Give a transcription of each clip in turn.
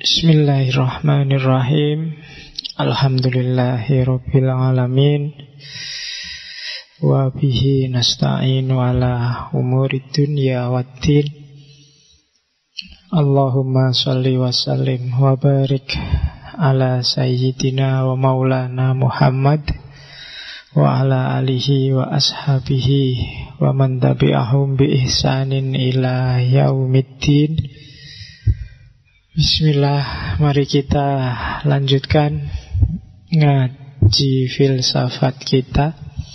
Bismillahirrahmanirrahim. Alhamdulillahirabbil alamin. Wa bihi nasta'inu ala umurid dunya waddin. Allahumma shalli wa sallim wa barik ala sayyidina wa maulana Muhammad wa ala alihi wa ashabihi wa man tabi'ahum bi ihsanin ila yaumiddin. Bismillah, mari kita lanjutkan ngaji filsafat kita.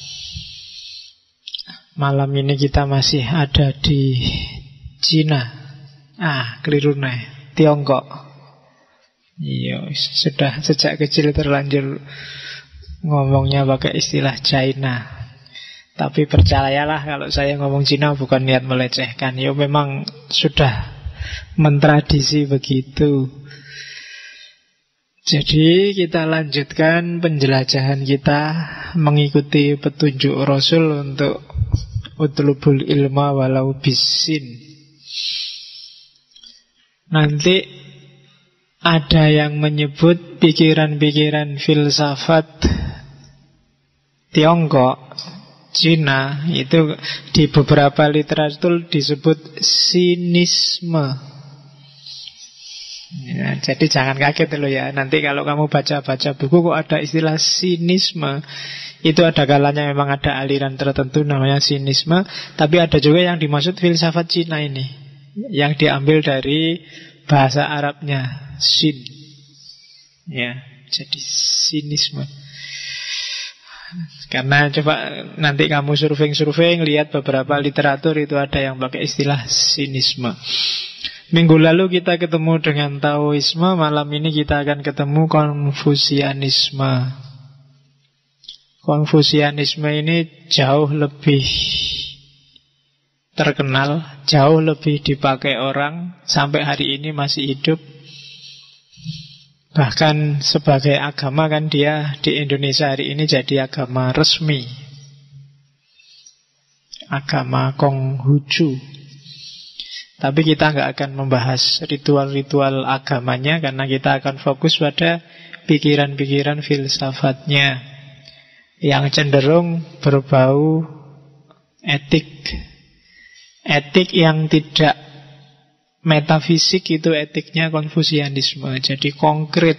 Malam ini kita masih ada di Cina. Keliru nih, Tiongkok. Iya, sudah sejak kecil terlanjur ngomongnya pakai istilah China. Tapi percayalah kalau saya ngomong Cina bukan niat melecehkan. Ya memang sudah mentradisi begitu. Jadi kita lanjutkan penjelajahan kita mengikuti petunjuk Rasul untuk utlubul ilma walau bisin. Nanti ada yang menyebut pikiran-pikiran filsafat Tiongkok, Cina, itu di beberapa literatur disebut sinisme. Ya, jadi jangan kaget loh ya. Nanti kalau kamu baca-baca buku kok ada istilah sinisme, itu ada kalanya memang ada aliran tertentu namanya sinisme. Tapi ada juga yang dimaksud filsafat Cina ini, yang diambil dari bahasa Arabnya sin. Ya, jadi sinisme. Karena coba nanti kamu survei lihat beberapa literatur itu ada yang pakai istilah sinisme. Minggu lalu kita ketemu dengan Taoisme, malam ini kita akan ketemu Konfusianisme. Konfusianisme ini jauh lebih terkenal, jauh lebih dipakai orang, sampai hari ini masih hidup. Bahkan sebagai agama kan dia di Indonesia hari ini jadi agama resmi, agama Konghucu. Tapi kita nggak akan membahas ritual-ritual agamanya, karena kita akan fokus pada pikiran-pikiran filsafatnya yang cenderung berbau etik. Etik yang tidak metafisik itu etiknya Konfusianisme. Jadi konkret,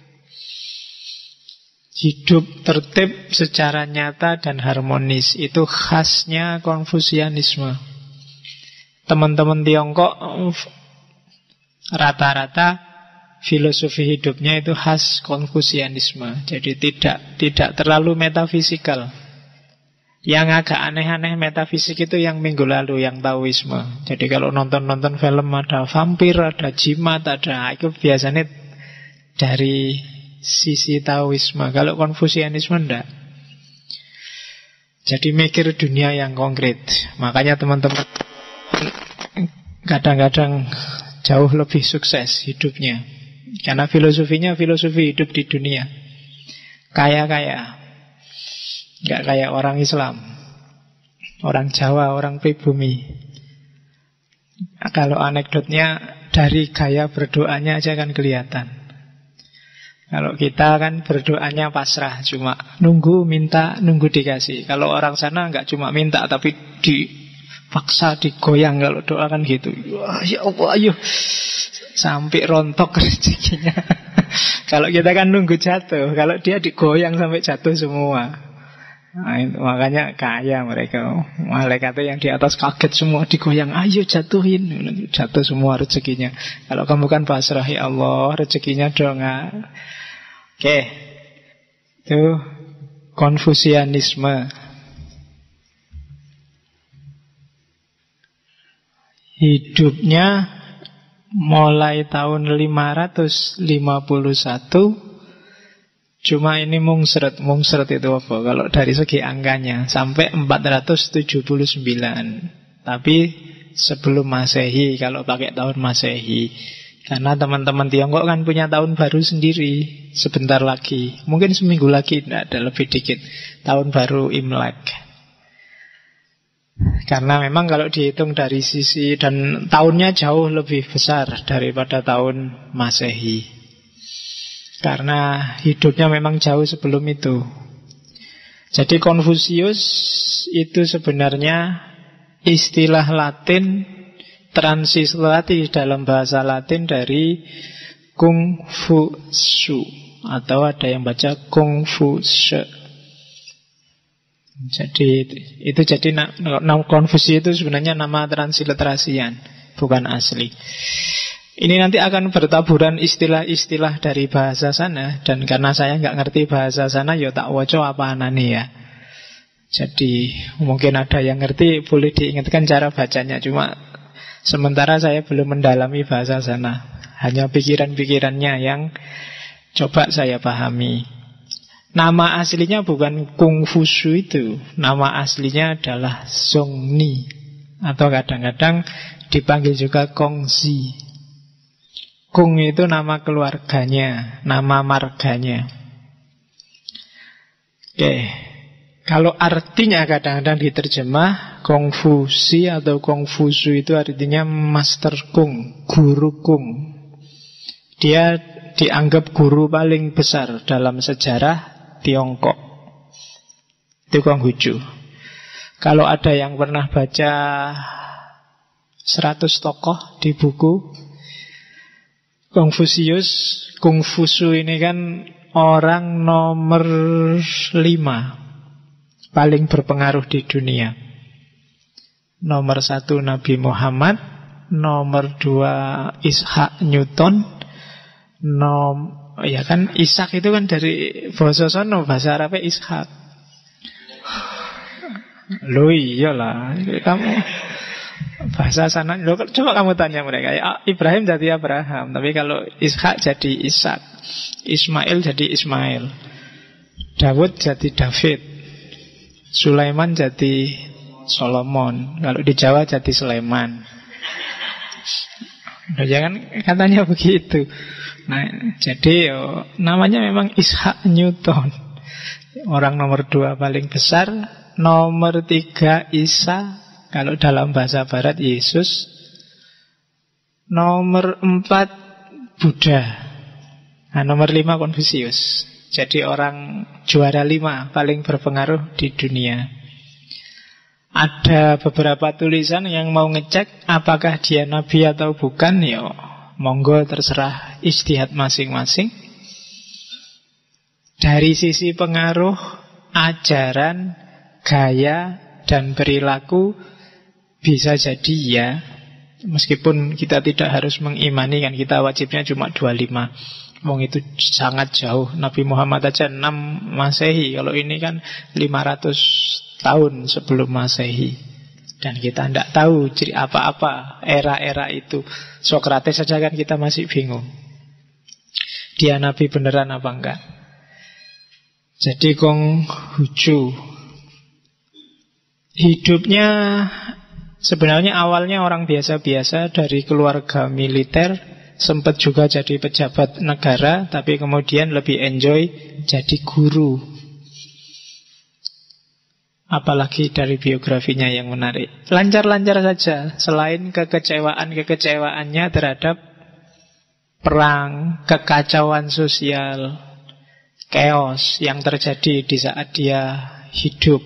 hidup tertib secara nyata dan harmonis, itu khasnya Konfusianisme. Teman-teman Tiongkok rata-rata filosofi hidupnya itu khas Konfusianisme. Jadi tidak terlalu metafisikal. Yang agak aneh-aneh metafisik itu yang minggu lalu, yang Taoisme. Jadi kalau nonton film ada vampir, ada jimat, itu biasanya dari sisi Taoisme. Kalau Konfusianisme enggak. Jadi mikir dunia yang konkret. Makanya teman-teman kadang-kadang jauh lebih sukses hidupnya, karena filosofinya filosofi hidup di dunia. Kaya-kaya, nggak kayak orang Islam, orang Jawa, orang pribumi. Kalau anekdotnya dari gaya berdoanya aja kan kelihatan. Kalau kita kan berdoanya pasrah, cuma nunggu minta, nunggu dikasih. Kalau orang sana nggak cuma minta, tapi dipaksa, digoyang. Kalau doa kan gitu, wah, ya Allah, ayo, sampai rontok rezekinya. Kalau kita kan nunggu jatuh, kalau dia digoyang sampai jatuh semua. Makanya kaya mereka. Malaikatnya yang di atas kaget semua, digoyang, ayo jatuhin, jatuh semua rezekinya. Kalau kamu kan pasrah, ya Allah, rezekinya dong. Oke, itu Konfusianisme. Hidupnya mulai tahun 551. Cuma ini mungsret itu apa? Kalau dari segi angkanya sampai 479. Tapi sebelum Masehi, kalau pakai tahun Masehi. Karena teman-teman Tiongkok kan punya tahun baru sendiri sebentar lagi. Mungkin seminggu lagi, tidak ada, lebih dikit. Tahun baru Imlek. Karena memang kalau dihitung dari sisi, dan tahunnya jauh lebih besar daripada tahun Masehi. Karena hidupnya memang jauh sebelum itu. Jadi Konfusius itu sebenarnya istilah Latin transliterasi dalam bahasa Latin dari Kung Fu Shu, atau ada yang baca Kung Fu She. Jadi itu jadi nama Konfusius itu sebenarnya nama transliterasian, bukan asli. Ini nanti akan bertaburan istilah-istilah dari bahasa sana, dan karena saya nggak ngerti bahasa sana, ya tak woco apa anane ya. Jadi mungkin ada yang ngerti, boleh diingatkan cara bacanya. Cuma sementara saya belum mendalami bahasa sana, hanya pikiran-pikirannya yang coba saya pahami. Nama aslinya bukan Kung Fu Shu itu. Nama aslinya adalah Zhongni, atau kadang-kadang dipanggil juga Kongzi. Kung itu nama keluarganya, nama marganya. Oke. Kalau artinya kadang-kadang diterjemah Kongfusi atau Kongfusu itu artinya Master Kung, Guru Kung. Dia dianggap guru paling besar dalam sejarah Tiongkok. Itu Konghucu. Kalau ada yang pernah baca 100 tokoh di buku Konfusius, Kongfusu ini kan orang nomor 5 paling berpengaruh di dunia. Nomor 1 Nabi Muhammad, nomor 2 Ishak Newton, ya kan Ishak itu kan dari bahasa sono, bahasa Arabnya Ishak. Loh iyalah, kamu bahasa sana. Loh, coba kamu tanya mereka, ya, Ibrahim jadi Abraham, tapi kalau Ishak jadi Ishak, Ismail jadi Ismail, Daud jadi David, Sulaiman jadi Solomon. Kalau di Jawa jadi Sulaiman. Nah, ya kan katanya begitu. Nah, jadi namanya memang Ishak Newton. Orang nomor 2 paling besar. Nomor 3 Isa. Kalau dalam bahasa barat Yesus. Nomor 4 Buddha. Nah, nomor 5 Konfusius. Jadi orang juara 5 paling berpengaruh di dunia. Ada beberapa tulisan yang mau ngecek apakah dia nabi atau bukan. Ya monggo, terserah ijtihad masing-masing. Dari sisi pengaruh, ajaran, gaya, dan perilaku bisa jadi ya. Meskipun kita tidak harus mengimani, kan kita wajibnya cuma 25. Wong itu sangat jauh. Nabi Muhammad aja 6 Masehi. Kalau ini kan 500 tahun sebelum Masehi. Dan kita tidak tahu ciri apa-apa era-era itu. Sokrates saja kan kita masih bingung. Dia nabi beneran apa enggak. Jadi Konghucu hidupnya sebenarnya awalnya orang biasa-biasa dari keluarga militer. Sempat juga jadi pejabat negara, tapi kemudian lebih enjoy jadi guru. Apalagi dari biografinya yang menarik. Lancar-lancar saja, selain kekecewaan-kekecewaannya terhadap perang, kekacauan sosial, chaos yang terjadi di saat dia hidup.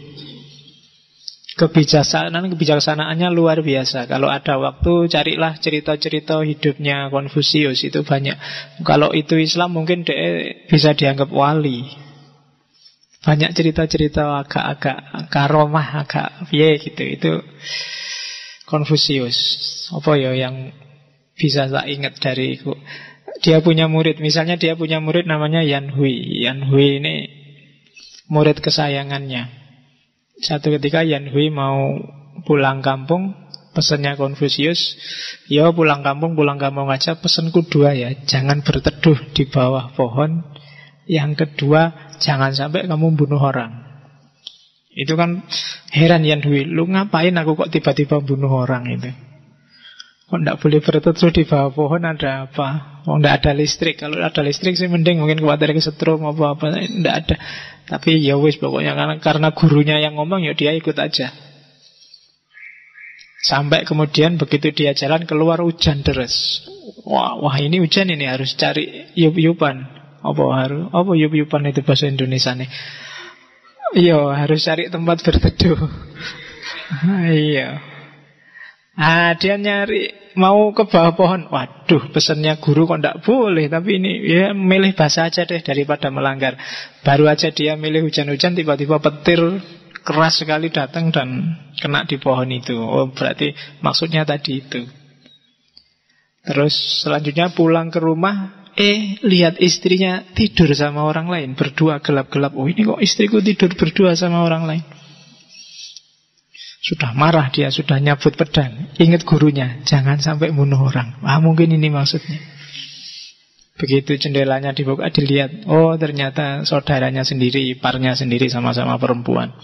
Kebijaksanaannya luar biasa. Kalau ada waktu carilah cerita-cerita hidupnya Konfusius, itu banyak. Kalau itu Islam mungkin dia bisa dianggap wali. Banyak cerita-cerita agak-agak karomah, agak piye gitu. Itu Konfusius. Apa ya yang bisa tak ingat dariku? Dia punya murid, misalnya dia punya murid namanya Yan Hui. Yan Hui ini murid kesayangannya. Satu ketika Yan Hui mau pulang kampung, pesannya Konfusius, ya pulang kampung aja, pesanku 2 ya, jangan berteduh di bawah pohon. Yang kedua, jangan sampai kamu bunuh orang. Itu kan heran Yan Hui, lu ngapain aku kok tiba-tiba bunuh orang itu? Kok tidak boleh berteduh di bawah pohon, ada apa? Oh, tidak ada listrik. Kalau ada listrik sih mending, mungkin khawatir kesetrum apa-apa. Tidak ada. Tapi ya wis pokoknya karena gurunya yang ngomong, ya dia ikut aja. Sampai kemudian begitu dia jalan keluar hujan deras. Wah ini hujan, ini harus cari yup-yupan. Apa yup-yupan itu bahasa Indonesia nih? Iya, harus cari tempat berteduh. Iya. Dia nyari mau ke bawah pohon. Waduh, pesannya guru kok ndak boleh. Tapi ini ya milih basah aja deh daripada melanggar. Baru aja dia milih hujan-hujan, tiba-tiba petir keras sekali datang dan kena di pohon itu. Oh, berarti maksudnya tadi itu. Terus selanjutnya pulang ke rumah, lihat istrinya tidur sama orang lain, berdua gelap-gelap. Oh, ini kok istriku tidur berdua sama orang lain. Sudah marah dia, sudah nyabut pedang. Ingat gurunya, jangan sampai bunuh orang. Mungkin ini maksudnya. Begitu jendelanya dibuka, dilihat, oh ternyata saudaranya sendiri, iparnya sendiri, sama-sama perempuan.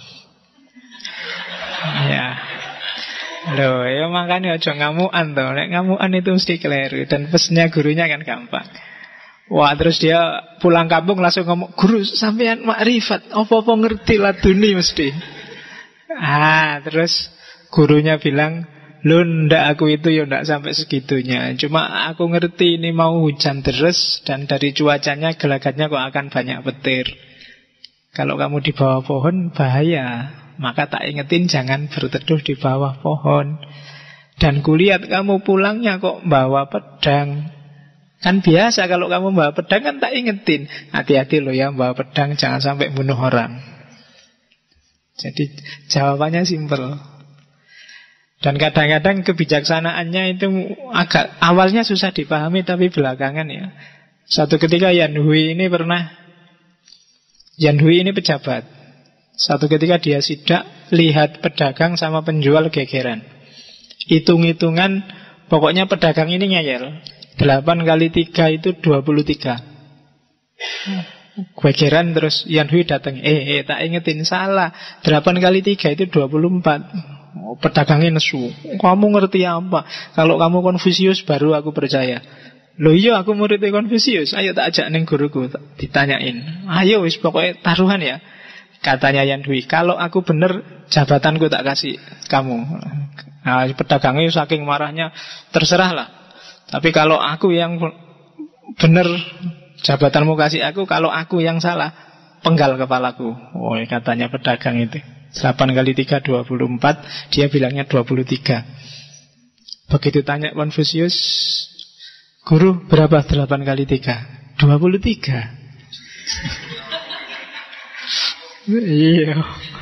Ya. Loh, ya makanya aja ngamuan toh. Nek ngamuan itu mesti keliru. Dan pesennya gurunya kan gampang. Wah, terus dia pulang kampung langsung ngomong, guru sampean makrifat, apa-apa ngerti laduni mesti. Terus gurunya bilang, loh ndak, aku itu ya ndak sampai segitunya. Cuma aku ngerti ini mau hujan deras dan dari cuacanya gelagatnya kok akan banyak petir. Kalau kamu di bawah pohon bahaya. Maka tak ingetin jangan berteduh di bawah pohon. Dan kulihat kamu pulangnya kok bawa pedang. Kan biasa kalau kamu bawa pedang kan tak ingetin, hati-hati loh ya bawa pedang, jangan sampai bunuh orang. Jadi jawabannya simpel. Dan kadang-kadang kebijaksanaannya itu agak awalnya susah dipahami, tapi belakangan ya. Satu ketika Yan Hui ini pejabat. Satu ketika dia sidak, lihat pedagang sama penjual gegeran. Hitung-hitungan, pokoknya pedagang ini ngeyel. 8 kali 3 itu 23. Gegeran, terus Yan Hui datang. Tak ingetin, salah. 8 kali 3 itu 24. Pedagangnya nesu. Kamu ngerti apa? Kalau kamu Konfusius baru aku percaya. Loh iya, aku muridnya Konfusius. Ayo tak ajak neng guruku, ditanyain. Ayo wis pokoknya taruhan ya. Katanya Yan Hui, kalau aku bener jabatanku tak kasih kamu. Pedagangnya saking marahnya, terserahlah. Tapi kalau aku yang bener jabatanmu kasih aku, kalau aku yang salah penggal kepalaku. Oh, katanya pedagang itu 8 kali 3 24. Dia bilangnya 23. Begitu tanya Konfusius, guru berapa 8 kali 3? 23. Iya.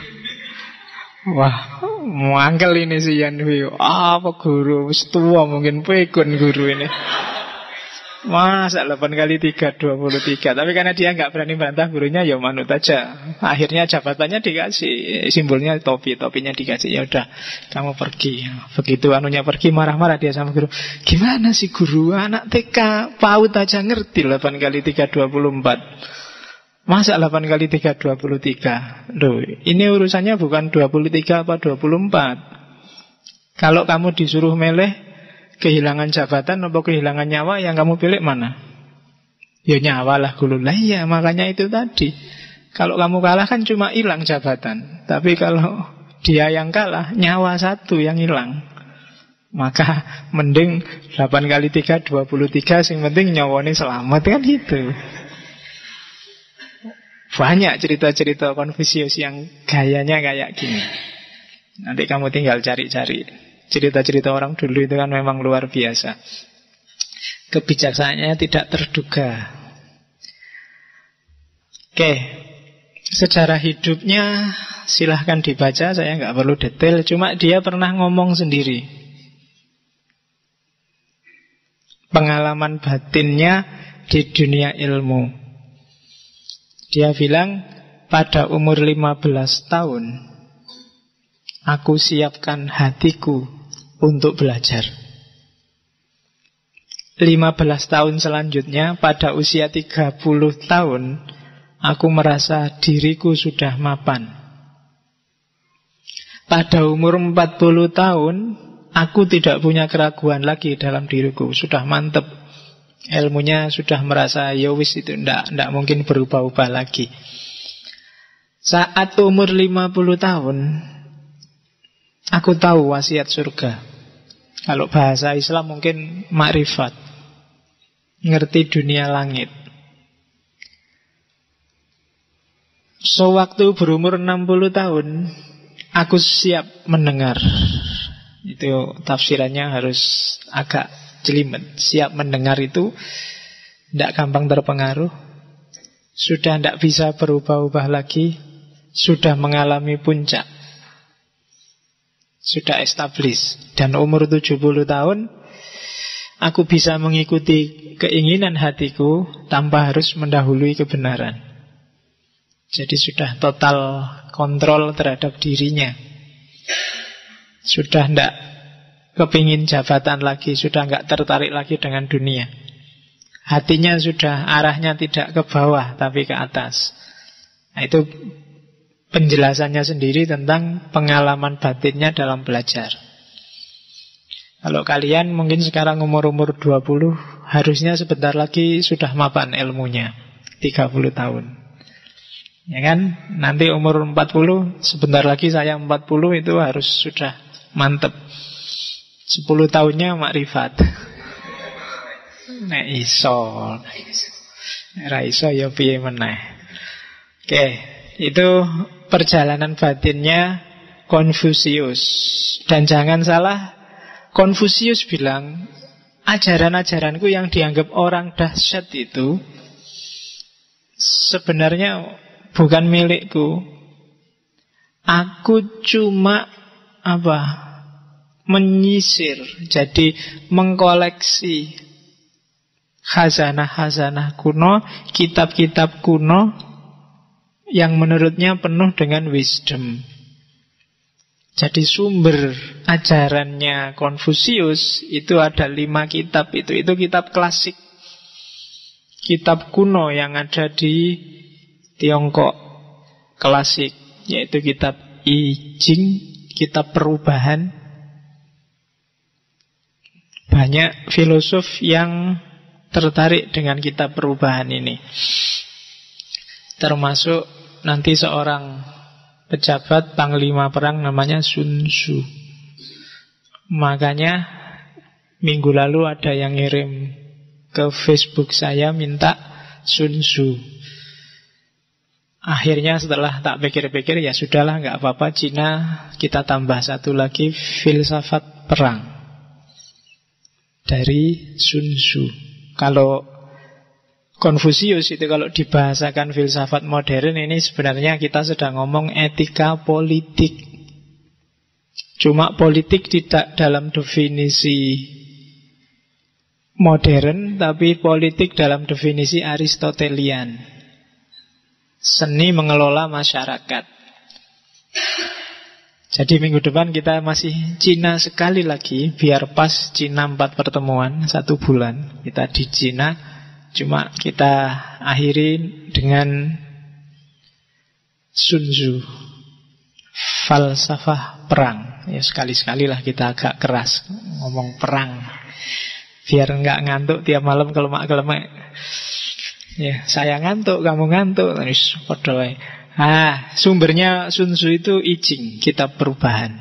Wah, mangkel ini si Yan Hui. Apa guru? Tua mungkin pekun guru ini. Masa 8 kali 3 23. Tapi karena dia nggak berani bantah gurunya, ya manut aja. Akhirnya jabatannya dikasih, simbolnya topi, topinya dikasih. Ya udah, kamu pergi. Begitu anunya pergi, marah-marah dia sama guru. Gimana sih guru? Anak TK PAUD aja ngerti 8 kali 3 24. Masa 8 kali 3 23. Loh, ini urusannya bukan 23 apa 24. Kalau kamu disuruh milih kehilangan jabatan atau kehilangan nyawa, yang kamu pilih mana? Ya nyawa lah gulu. Lah iya, makanya itu tadi. Kalau kamu kalah kan cuma hilang jabatan. Tapi kalau dia yang kalah, nyawa satu yang hilang. Maka mending 8 kali 3 23, yang penting nyawanya selamat, kan gitu. Banyak cerita-cerita Konfusius yang gayanya kayak gini. Nanti kamu tinggal cari-cari. Cerita-cerita orang dulu itu kan memang luar biasa. Kebijaksanaannya tidak terduga. Oke, sejarah hidupnya silahkan dibaca, saya nggak perlu detail. Cuma dia pernah ngomong sendiri. Pengalaman batinnya di dunia ilmu. Dia bilang, pada umur 15 tahun aku siapkan hatiku untuk belajar. 15 tahun selanjutnya, pada usia 30 tahun aku merasa diriku sudah mapan. Pada umur 40 tahun aku tidak punya keraguan lagi dalam diriku, sudah mantep. Ilmunya sudah merasa ya wis itu ndak mungkin berubah-ubah lagi. Saat umur 50 tahun Aku tahu wasiat surga. Kalau bahasa Islam mungkin makrifat, ngerti dunia langit. Sewaktu berumur 60 tahun, aku siap mendengar. Itu tafsirannya harus agak jelimet. Siap mendengar itu tidak gampang terpengaruh, sudah tidak bisa berubah-ubah lagi, sudah mengalami puncak, sudah establis. Dan umur 70 tahun, aku bisa mengikuti keinginan hatiku tanpa harus mendahului kebenaran. Jadi sudah total kontrol terhadap dirinya. Sudah tidak kepingin jabatan lagi, sudah tidak tertarik lagi dengan dunia. Hatinya sudah arahnya tidak ke bawah tapi ke atas. Nah, itu penjelasannya sendiri tentang pengalaman batinnya dalam belajar. Kalau kalian mungkin sekarang umur-umur 20, harusnya sebentar lagi sudah mapan ilmunya, 30 tahun. Ya kan? Nanti umur 40, sebentar lagi saya 40, itu harus sudah mantep. 10 tahunnya makrifat. Nek iso. Ra iso ya piye meneh. Oke, itu perjalanan batinnya Konfusius. Dan jangan salah, Konfusius bilang, ajaran-ajaranku yang dianggap orang dahsyat itu sebenarnya bukan milikku. Aku cuma menyisir, jadi mengkoleksi khazanah-khazanah kuno, kitab-kitab kuno yang menurutnya penuh dengan wisdom. Jadi sumber ajarannya Konfusius itu ada 5 kitab. Itu kitab klasik, kitab kuno yang ada di Tiongkok klasik, yaitu kitab I Ching, kitab perubahan. Banyak filosof yang tertarik dengan kitab perubahan ini, termasuk nanti seorang pejabat panglima perang namanya Sun Tzu. Makanya minggu lalu ada yang ngirim ke Facebook saya minta Sun Tzu. Akhirnya setelah tak pikir-pikir, ya sudahlah, nggak apa-apa, Cina kita tambah satu lagi, filsafat perang dari Sun Tzu. Kalau Konfusius itu kalau dibahasakan filsafat modern, ini sebenarnya kita sedang ngomong etika politik. Cuma politik tidak dalam definisi modern, tapi politik dalam definisi Aristotelian. Seni mengelola masyarakat. Jadi minggu depan kita masih Cina sekali lagi, biar pas Cina 4 pertemuan 1 bulan. Kita di Cina, cuma kita akhiri dengan Sun Tzu, falsafah perang. Ya sekali-sekali lah kita agak keras ngomong perang, biar nggak ngantuk tiap malam kelemak-kelemak. Ya, saya ngantuk, kamu ngantuk, terus padha wae. Sumbernya Sun Tzu itu I Ching, kitab perubahan.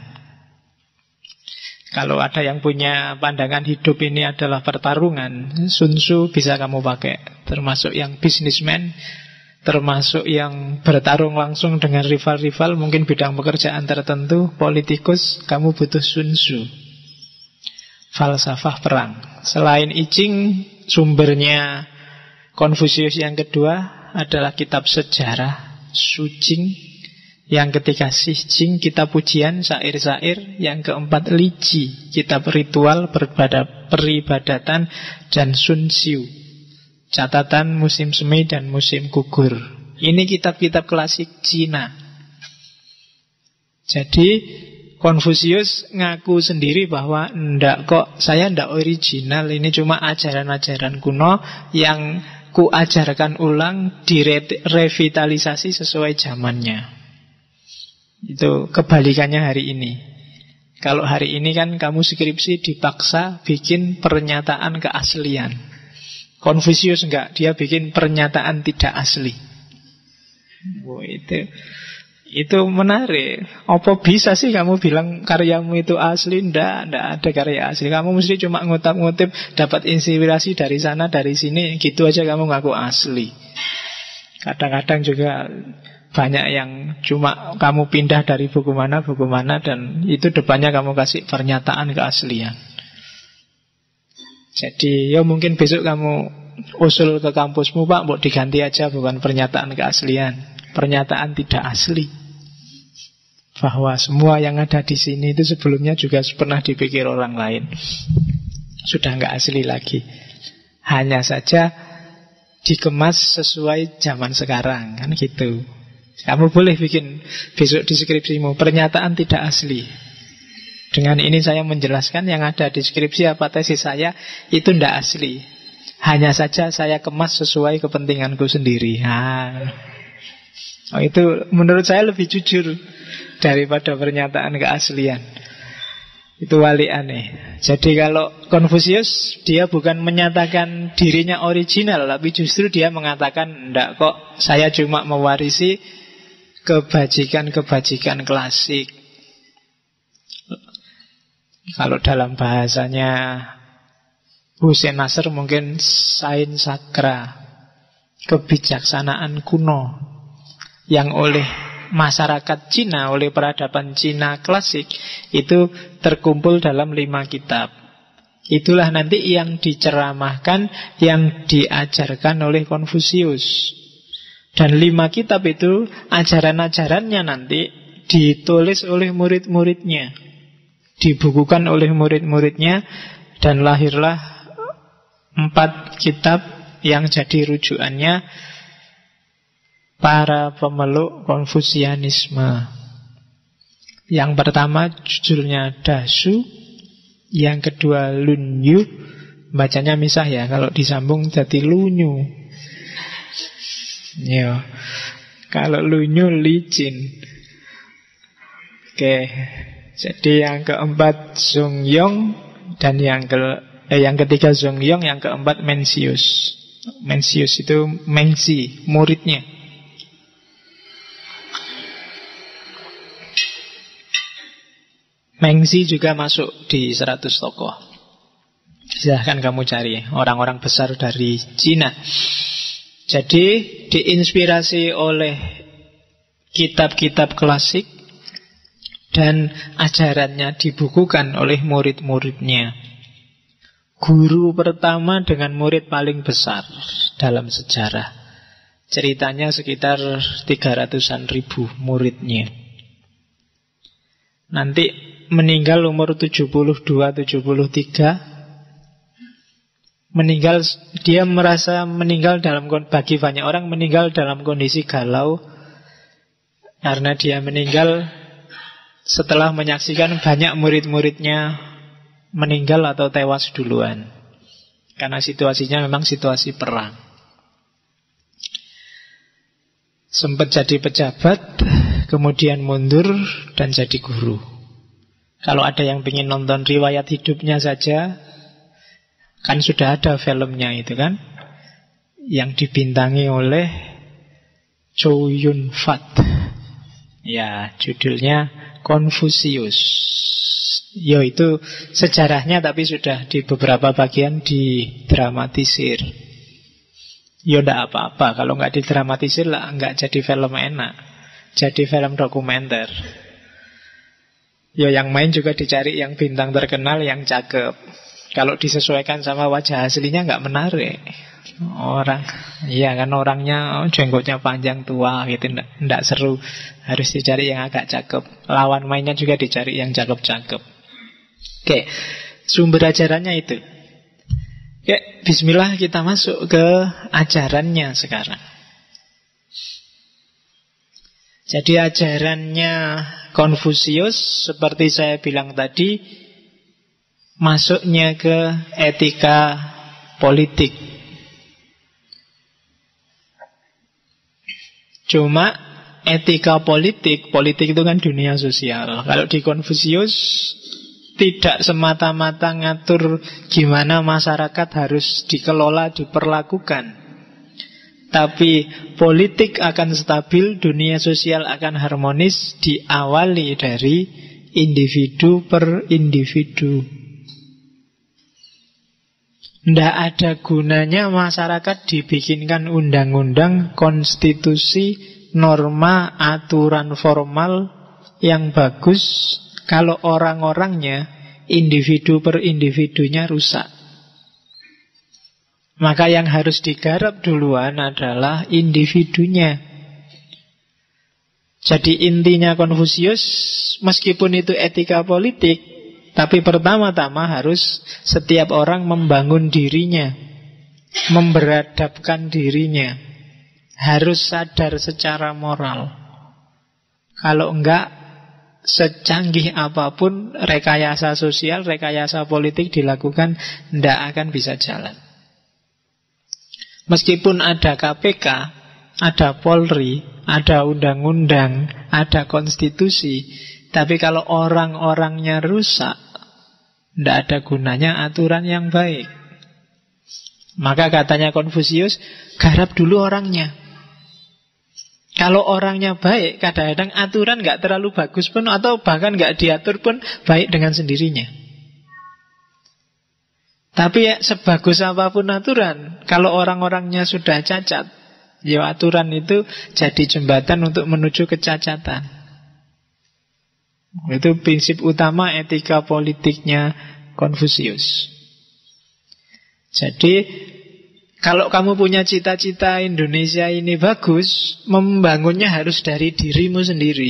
Kalau ada yang punya pandangan hidup ini adalah pertarungan, Sun Tzu bisa kamu pakai. Termasuk yang bisnismen, termasuk yang bertarung langsung dengan rival-rival, mungkin bidang pekerjaan tertentu, politikus, kamu butuh Sun Tzu, falsafah perang. Selain I Ching, sumbernya Konfusius yang kedua adalah kitab sejarah Su Jing. Yang ketiga Shi Jing, kitab pujian, syair-syair. Yang keempat Li Ji, kitab ritual, peribadatan. Dan Sun Xiu, catatan musim semi dan musim gugur. Ini kitab-kitab klasik Cina. Jadi Konfusius ngaku sendiri bahwa saya ndak original, ini cuma ajaran-ajaran kuno yang ku ajarkan ulang, direvitalisasi sesuai zamannya. Itu kebalikannya hari ini. Kalau hari ini kan kamu skripsi dipaksa bikin pernyataan keaslian. Konfusius enggak, dia bikin pernyataan tidak asli. Itu Itu menarik. Apa bisa sih kamu bilang karyamu itu asli? Ndak ada karya asli. Kamu mesti cuma ngutip-ngutip, dapat inspirasi dari sana, dari sini, gitu aja kamu ngaku asli. Kadang-kadang juga banyak yang cuma kamu pindah dari buku mana, dan itu depannya kamu kasih pernyataan keaslian. Jadi ya mungkin besok kamu usul ke kampusmu, Pak, mau diganti aja, bukan pernyataan keaslian, pernyataan tidak asli. Bahwa semua yang ada di sini itu sebelumnya juga pernah dipikir orang lain. Sudah nggak asli lagi. Hanya saja dikemas sesuai zaman sekarang, kan gitu. Kamu boleh bikin besok di skripsimu pernyataan tidak asli. Dengan ini saya menjelaskan yang ada di skripsi apa tesis saya itu tidak asli. Hanya saja saya kemas sesuai kepentinganku sendiri. Itu menurut saya lebih jujur daripada pernyataan keaslian. Itu wali aneh. Jadi kalau Konfusius, dia bukan menyatakan dirinya original, tapi justru dia mengatakan, enggak kok, saya cuma mewarisi kebajikan-kebajikan klasik. Kalau dalam bahasanya Hussein Nasr mungkin sains sakra, kebijaksanaan kuno yang oleh masyarakat Cina, oleh peradaban Cina klasik itu terkumpul dalam 5 kitab. Itulah nanti yang diceramahkan, yang diajarkan oleh Konfusius. Dan 5 kitab itu ajaran-ajarannya nanti ditulis oleh murid-muridnya, dibukukan oleh murid-muridnya, dan lahirlah 4 kitab yang jadi rujukannya para pemeluk Konfusianisme. Yang pertama judulnya Dasu, yang kedua Lunyu, bacanya misah ya, kalau disambung jadi Lunyu. Ya, kalau Lunyu licin. Oke, jadi yang keempat Zongyong, dan yang ketiga Zongyong, yang keempat Mencius. Mencius itu Mengzi, muridnya. Mengzi juga masuk di 100 tokoh. Silahkan kamu cari orang-orang besar dari Cina. Jadi diinspirasi oleh kitab-kitab klasik dan ajarannya dibukukan oleh murid-muridnya. Guru pertama dengan murid paling besar dalam sejarah. Ceritanya sekitar 300-an ribu muridnya. Nanti meninggal umur 72-73. Meninggal, dia merasa meninggal bagi banyak orang meninggal dalam kondisi galau, karena dia meninggal setelah menyaksikan banyak murid-muridnya meninggal atau tewas duluan. Karena situasinya memang situasi perang. Sempat jadi pejabat, kemudian mundur dan jadi guru. Kalau ada yang ingin nonton riwayat hidupnya saja, kan sudah ada filmnya itu kan, yang dibintangi oleh Chow Yun Fat. Ya, judulnya Konfusius. Ya, itu sejarahnya, tapi sudah di beberapa bagian didramatisir. Ya tidak apa-apa, kalau nggak didramatisir lah nggak jadi film enak, jadi film dokumenter. Ya yang main juga dicari yang bintang terkenal, yang cakep. Kalau disesuaikan sama wajah aslinya nggak menarik. Kan orangnya jenggotnya panjang tua gitu, nggak seru. Harus dicari yang agak cakep. Lawan mainnya juga dicari yang cakep-cakep. Oke, sumber ajarannya itu. Oke, bismillah kita masuk ke ajarannya sekarang. Jadi ajarannya Konfusius, seperti saya bilang tadi, masuknya ke etika politik. Cuma etika politik itu kan dunia sosial. Kalau di Konfusius tidak semata-mata ngatur gimana masyarakat harus dikelola, diperlakukan, tapi politik akan stabil, dunia sosial akan harmonis, diawali dari individu per individu. Tidak ada gunanya masyarakat dibikinkan undang-undang, konstitusi, norma, aturan formal yang bagus kalau orang-orangnya, individu per individunya rusak. Maka yang harus digarap duluan adalah individunya. Jadi intinya Konfusius, meskipun itu etika politik, tapi pertama-tama harus setiap orang membangun dirinya, memberadabkan dirinya. Harus sadar secara moral. Kalau enggak, secanggih apapun rekayasa sosial, rekayasa politik dilakukan, tidak akan bisa jalan. Meskipun ada KPK, ada Polri, ada undang-undang, ada konstitusi, tapi kalau orang-orangnya rusak, tidak ada gunanya aturan yang baik. Maka katanya Konfusius, garap dulu orangnya. Kalau orangnya baik, kadang-kadang aturan nggak terlalu bagus pun, atau bahkan nggak diatur pun, baik dengan sendirinya. Tapi ya, sebagus apapun aturan, kalau orang-orangnya sudah cacat, ya aturan itu jadi jembatan untuk menuju kecacatan. Itu prinsip utama etika politiknya Konfusius. Jadi kalau kamu punya cita-cita Indonesia ini bagus, membangunnya harus dari dirimu sendiri.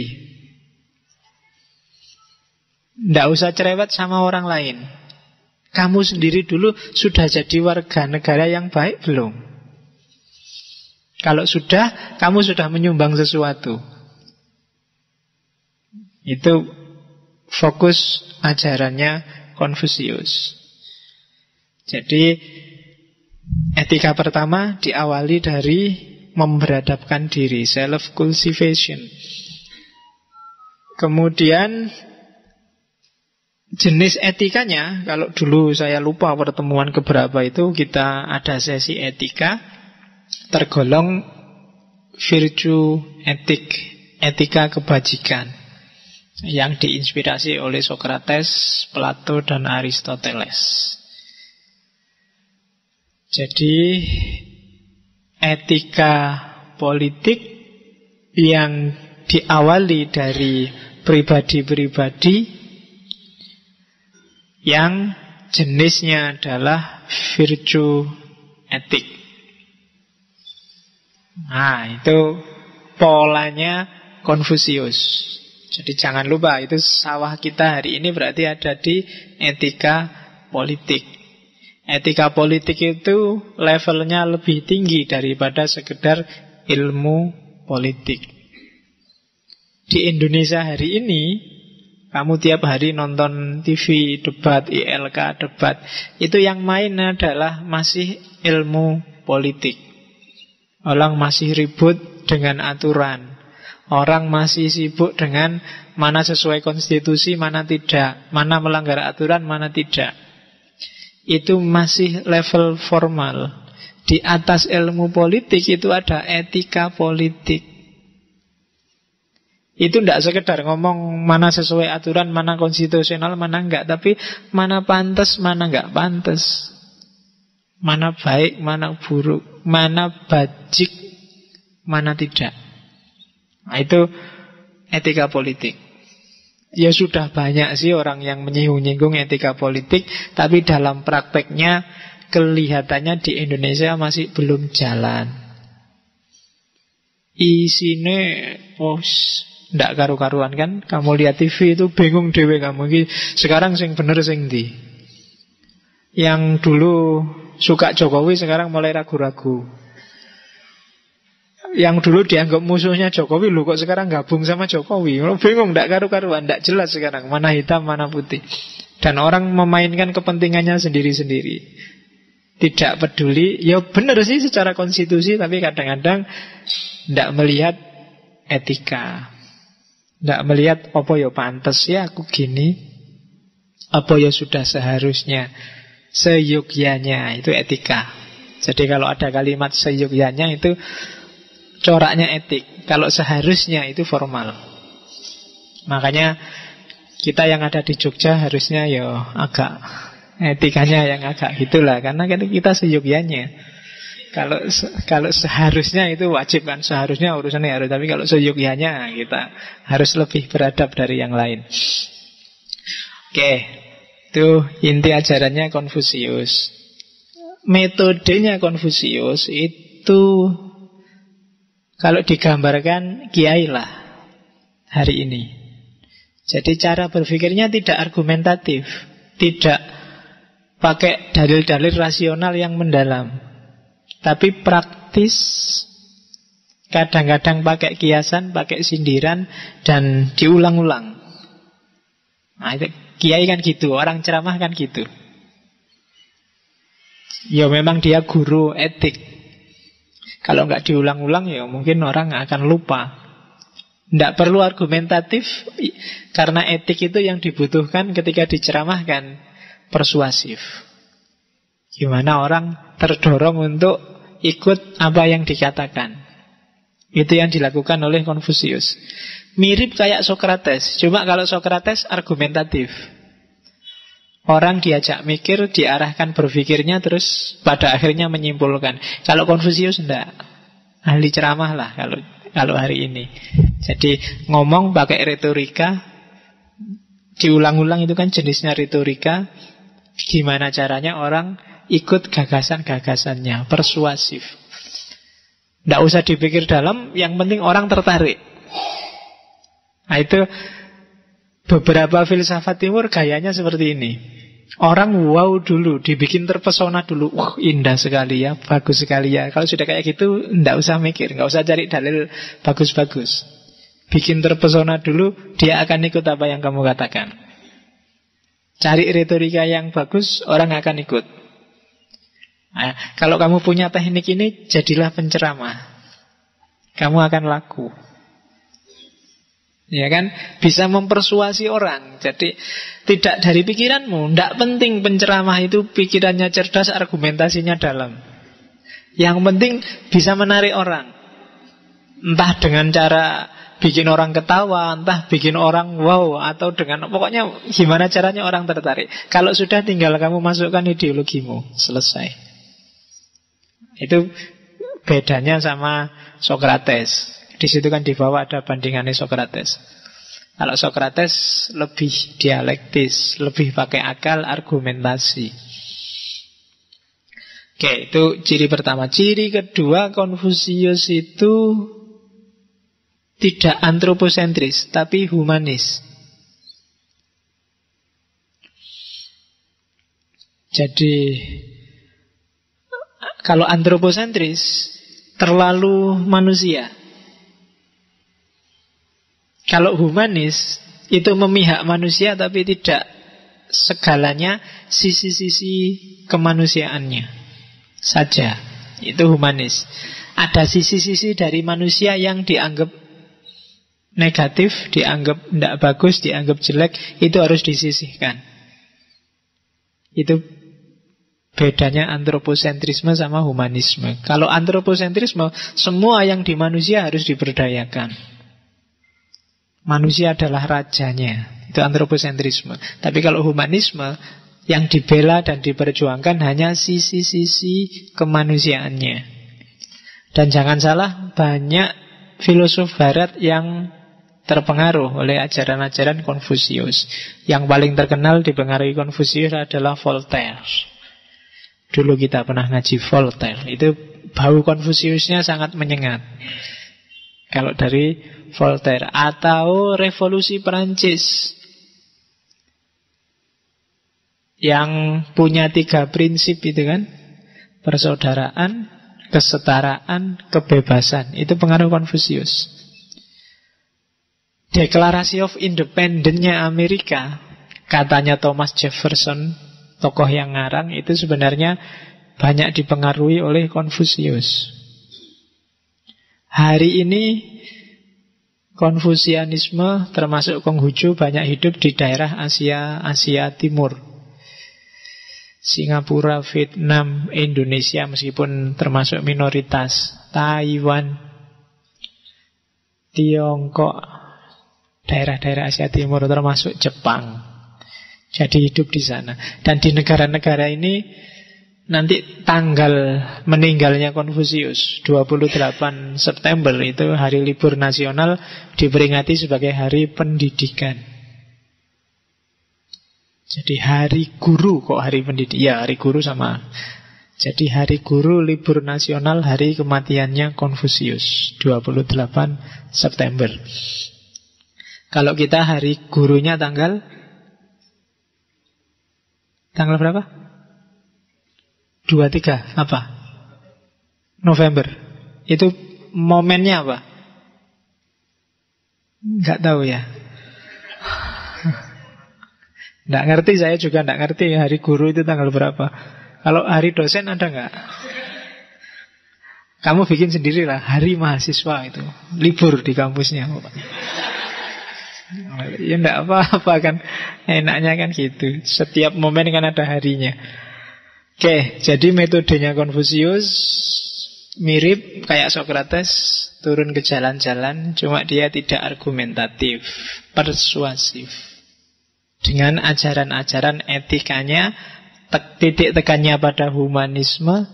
Tidak usah cerewet sama orang lain. Kamu sendiri dulu sudah jadi warga negara yang baik belum? Kalau sudah, kamu sudah menyumbang sesuatu. Itu fokus ajarannya Konfusius. Jadi etika pertama diawali dari memberadabkan diri, self-cultivation. Kemudian jenis etikanya, kalau dulu saya lupa pertemuan keberapa itu, kita ada sesi etika, tergolong virtue etik, etika kebajikan, yang diinspirasi oleh Socrates, Plato, dan Aristoteles. Jadi etika politik yang diawali dari pribadi-pribadi yang jenisnya adalah virtue etik. Nah, itu polanya Konfusius. Jadi jangan lupa, itu sawah kita hari ini berarti ada di etika politik. Etika politik itu levelnya lebih tinggi daripada sekedar ilmu politik. Di Indonesia hari ini, kamu tiap hari nonton TV, debat, ILK, debat, itu yang main adalah masih ilmu politik. Orang masih ribut dengan aturan. Orang masih sibuk dengan mana sesuai konstitusi, mana tidak, mana melanggar aturan, mana tidak. Itu masih level formal. Di atas ilmu politik itu ada etika politik. Itu tidak sekedar ngomong mana sesuai aturan, mana konstitusional, mana enggak, tapi mana pantas, mana enggak pantas, mana baik, mana buruk, mana bajik, mana tidak. Nah, itu etika politik. Ya sudah banyak sih orang yang menyinggung-nyinggung etika politik, tapi dalam prakteknya kelihatannya di Indonesia masih belum jalan. Isine ndak karu-karuan kan. Kamu lihat TV itu bingung dewe kamu iki. Sekarang sing bener sing ndi? Yang dulu suka Jokowi sekarang mulai ragu-ragu. Yang dulu dianggap musuhnya Jokowi, lu kok sekarang gabung sama Jokowi? Bingung, ndak karu-karuan, ndak jelas sekarang mana hitam mana putih. Dan orang memainkan kepentingannya sendiri-sendiri. Tidak peduli. Ya benar sih secara konstitusi, tapi kadang-kadang ndak melihat etika. Nggak melihat apa ya pantas ya aku gini, apa ya sudah seharusnya, seyogyanya. Itu etika. Jadi kalau ada kalimat seyogyanya itu coraknya etik. Kalau seharusnya itu formal. Makanya kita yang ada di Jogja harusnya ya agak etikanya yang agak gitulah, karena kita seyogyanya. Kalau seharusnya itu wajib kan, seharusnya urusannya harus. Tapi kalau seyogyanya kita harus lebih beradab dari yang lain. Oke, itu inti ajarannya Konfusius. Metodenya Konfusius itu kalau digambarkan kiai lah hari ini. Jadi cara berpikirnya tidak argumentatif, tidak pakai dalil-dalil rasional yang mendalam, tapi praktis. Kadang-kadang pakai kiasan, pakai sindiran, dan diulang-ulang. Nah, itu kiai kan gitu, orang ceramah kan gitu. Ya memang dia guru etik. Kalau nggak diulang-ulang ya mungkin orang akan lupa. Tidak perlu argumentatif, karena etik itu yang dibutuhkan ketika diceramahkan, persuasif. Gimana orang terdorong untuk ikut apa yang dikatakan. Itu yang dilakukan oleh Konfusius. Mirip kayak Sokrates, cuma kalau Sokrates argumentatif. Orang diajak mikir, diarahkan berpikirnya, terus pada akhirnya menyimpulkan. Kalau Konfusius enggak, ahli ceramah lah kalau hari ini. Jadi ngomong pakai retorika, diulang-ulang, itu kan jenisnya retorika. Gimana caranya orang ikut gagasan-gagasannya, persuasif. Tidak usah dipikir dalam, yang penting orang tertarik. Nah itu beberapa filsafat timur gayanya seperti ini. Orang wow dulu, dibikin terpesona dulu. Wah indah sekali ya, bagus sekali ya. Kalau sudah kayak gitu, tidak usah mikir, nggak usah cari dalil bagus-bagus. Bikin terpesona dulu, dia akan ikut apa yang kamu katakan. Cari retorika yang bagus, orang akan ikut. Nah, kalau kamu punya teknik ini, jadilah penceramah. Kamu akan laku. Ya kan? Bisa mempersuasi orang. Jadi tidak dari pikiranmu. Tidak penting penceramah itu pikirannya cerdas, argumentasinya dalam. Yang penting bisa menarik orang. Entah dengan cara bikin orang ketawa, entah bikin orang wow, atau dengan pokoknya gimana caranya orang tertarik. Kalau sudah, tinggal kamu masukkan ideologimu, selesai. Itu bedanya sama Sokrates. Di situ kan di bawah ada bandingannya Sokrates. Kalau Sokrates lebih dialektis, lebih pakai akal, argumentasi. Oke, itu ciri pertama. Ciri kedua, Konfusius itu tidak antroposentris, tapi humanis. Jadi kalau antroposentris terlalu manusia. Kalau humanis itu memihak manusia tapi tidak segalanya, sisi-sisi kemanusiaannya saja. Itu humanis. Ada sisi-sisi dari manusia yang dianggap negatif, dianggap tidak bagus, dianggap jelek, itu harus disisihkan. Itu bedanya antroposentrisme sama humanisme. Kalau antroposentrisme, semua yang di manusia harus diberdayakan. Manusia adalah rajanya. Itu antroposentrisme. Tapi kalau humanisme, yang dibela dan diperjuangkan hanya sisi-sisi kemanusiaannya. Dan jangan salah, banyak filosof barat yang terpengaruh oleh ajaran-ajaran Konfusius. Yang paling terkenal dipengaruhi Konfusius adalah Voltaire. Dulu kita pernah ngaji Voltaire. Itu bau Konfusiusnya sangat menyengat. Kalau dari Voltaire. Atau revolusi Perancis yang punya 3 prinsip itu kan, persaudaraan, kesetaraan, kebebasan. Itu pengaruh Konfusius. Declaration of Independence-nya Amerika, katanya Thomas Jefferson, tokoh yang ngarang, itu sebenarnya banyak dipengaruhi oleh Konfusius. Hari ini Konfusianisme termasuk Konghucu banyak hidup di daerah Asia Timur. Singapura, Vietnam, Indonesia meskipun termasuk minoritas, Taiwan, Tiongkok, daerah-daerah Asia Timur termasuk Jepang. Jadi hidup di sana. Dan di negara-negara ini nanti tanggal meninggalnya Konfusius 28 September itu hari libur nasional, diperingati sebagai hari pendidikan. Jadi hari guru, kok hari pendidik? Ya, hari guru sama. Jadi hari guru, libur nasional, hari kematiannya Konfusius 28 September. Kalau kita hari gurunya tanggal berapa? 23 apa? November. Itu momennya apa? Enggak tahu ya. Enggak ngerti, saya juga enggak ngerti hari guru itu tanggal berapa. Kalau hari dosen ada enggak? Kamu bikin sendirilah, hari mahasiswa itu. Libur di kampusnya. Ya enggak apa-apa kan. Enaknya kan gitu. Setiap momen kan ada harinya. Oke, jadi metodenya Konfusius mirip kayak Socrates, turun ke jalan-jalan, cuma dia tidak argumentatif, persuasif. Dengan ajaran-ajaran etikanya, titik tekannya pada humanisme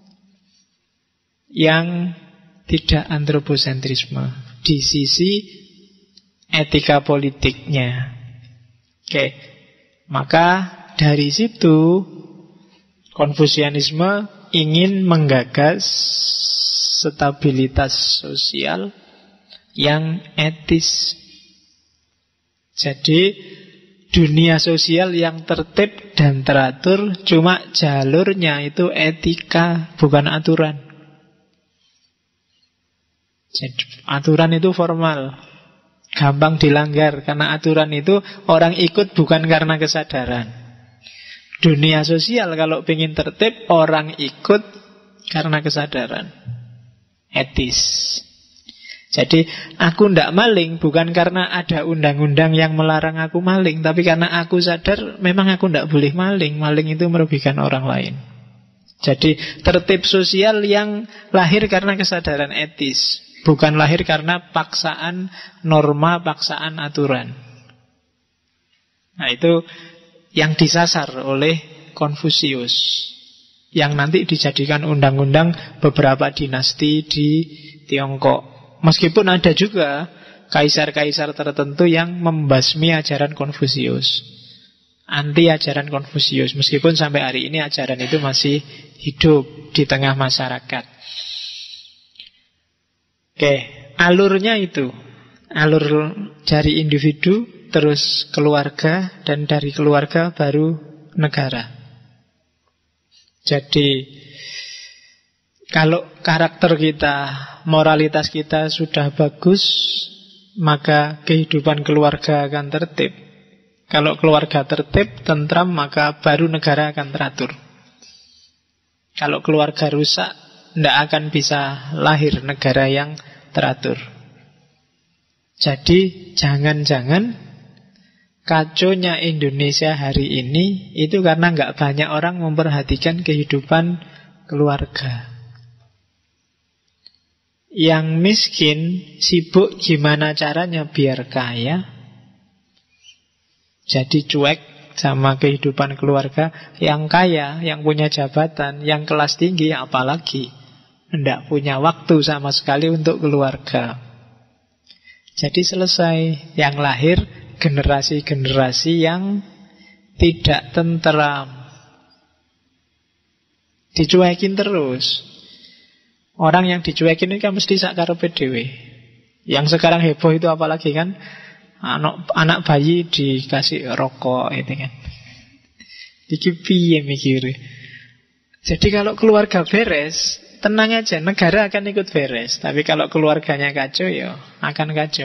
yang tidak antroposentrisme di sisi etika politiknya. Oke, maka dari situ Konfusianisme ingin menggagas stabilitas sosial yang etis. Jadi dunia sosial yang tertib dan teratur, cuma jalurnya itu etika, bukan aturan. Jadi aturan itu formal, gampang dilanggar. Karena aturan itu orang ikut bukan karena kesadaran. Dunia sosial kalau ingin tertib, orang ikut karena kesadaran etis. Jadi aku ndak maling bukan karena ada undang-undang yang melarang aku maling, tapi karena aku sadar memang aku ndak boleh maling. Maling itu merugikan orang lain. Jadi tertib sosial yang lahir karena kesadaran etis, bukan lahir karena paksaan norma, paksaan aturan. Nah itu yang disasar oleh Konfusius, yang nanti dijadikan undang-undang beberapa dinasti di Tiongkok. Meskipun ada juga kaisar-kaisar tertentu yang membasmi ajaran Konfusius, anti ajaran Konfusius, meskipun sampai hari ini ajaran itu masih hidup di tengah masyarakat. Oke, alurnya itu alur dari individu, terus keluarga, dan dari keluarga baru negara. Jadi kalau karakter kita, moralitas kita sudah bagus, maka kehidupan keluarga akan tertib. Kalau keluarga tertib, tentram, maka baru negara akan teratur. Kalau keluarga rusak, tidak akan bisa lahir negara yang teratur. Jadi jangan-jangan kacaunya Indonesia hari ini itu karena nggak banyak orang memperhatikan kehidupan keluarga. Yang miskin sibuk gimana caranya biar kaya, jadi cuek sama kehidupan keluarga. Yang kaya, yang punya jabatan, yang kelas tinggi apalagi nggak punya waktu sama sekali untuk keluarga. Jadi selesai, yang lahir generasi-generasi yang tidak tenteram, dicuekin terus. Orang yang dicuekin ini kan mesti sakarepe dhewe. Yang sekarang heboh itu apalagi kan anak bayi dikasih rokok itu kan. Iki piye mikire. Jadi kalau keluarga beres, tenang aja, negara akan ikut beres. Tapi kalau keluarganya kacau, ya akan kacau.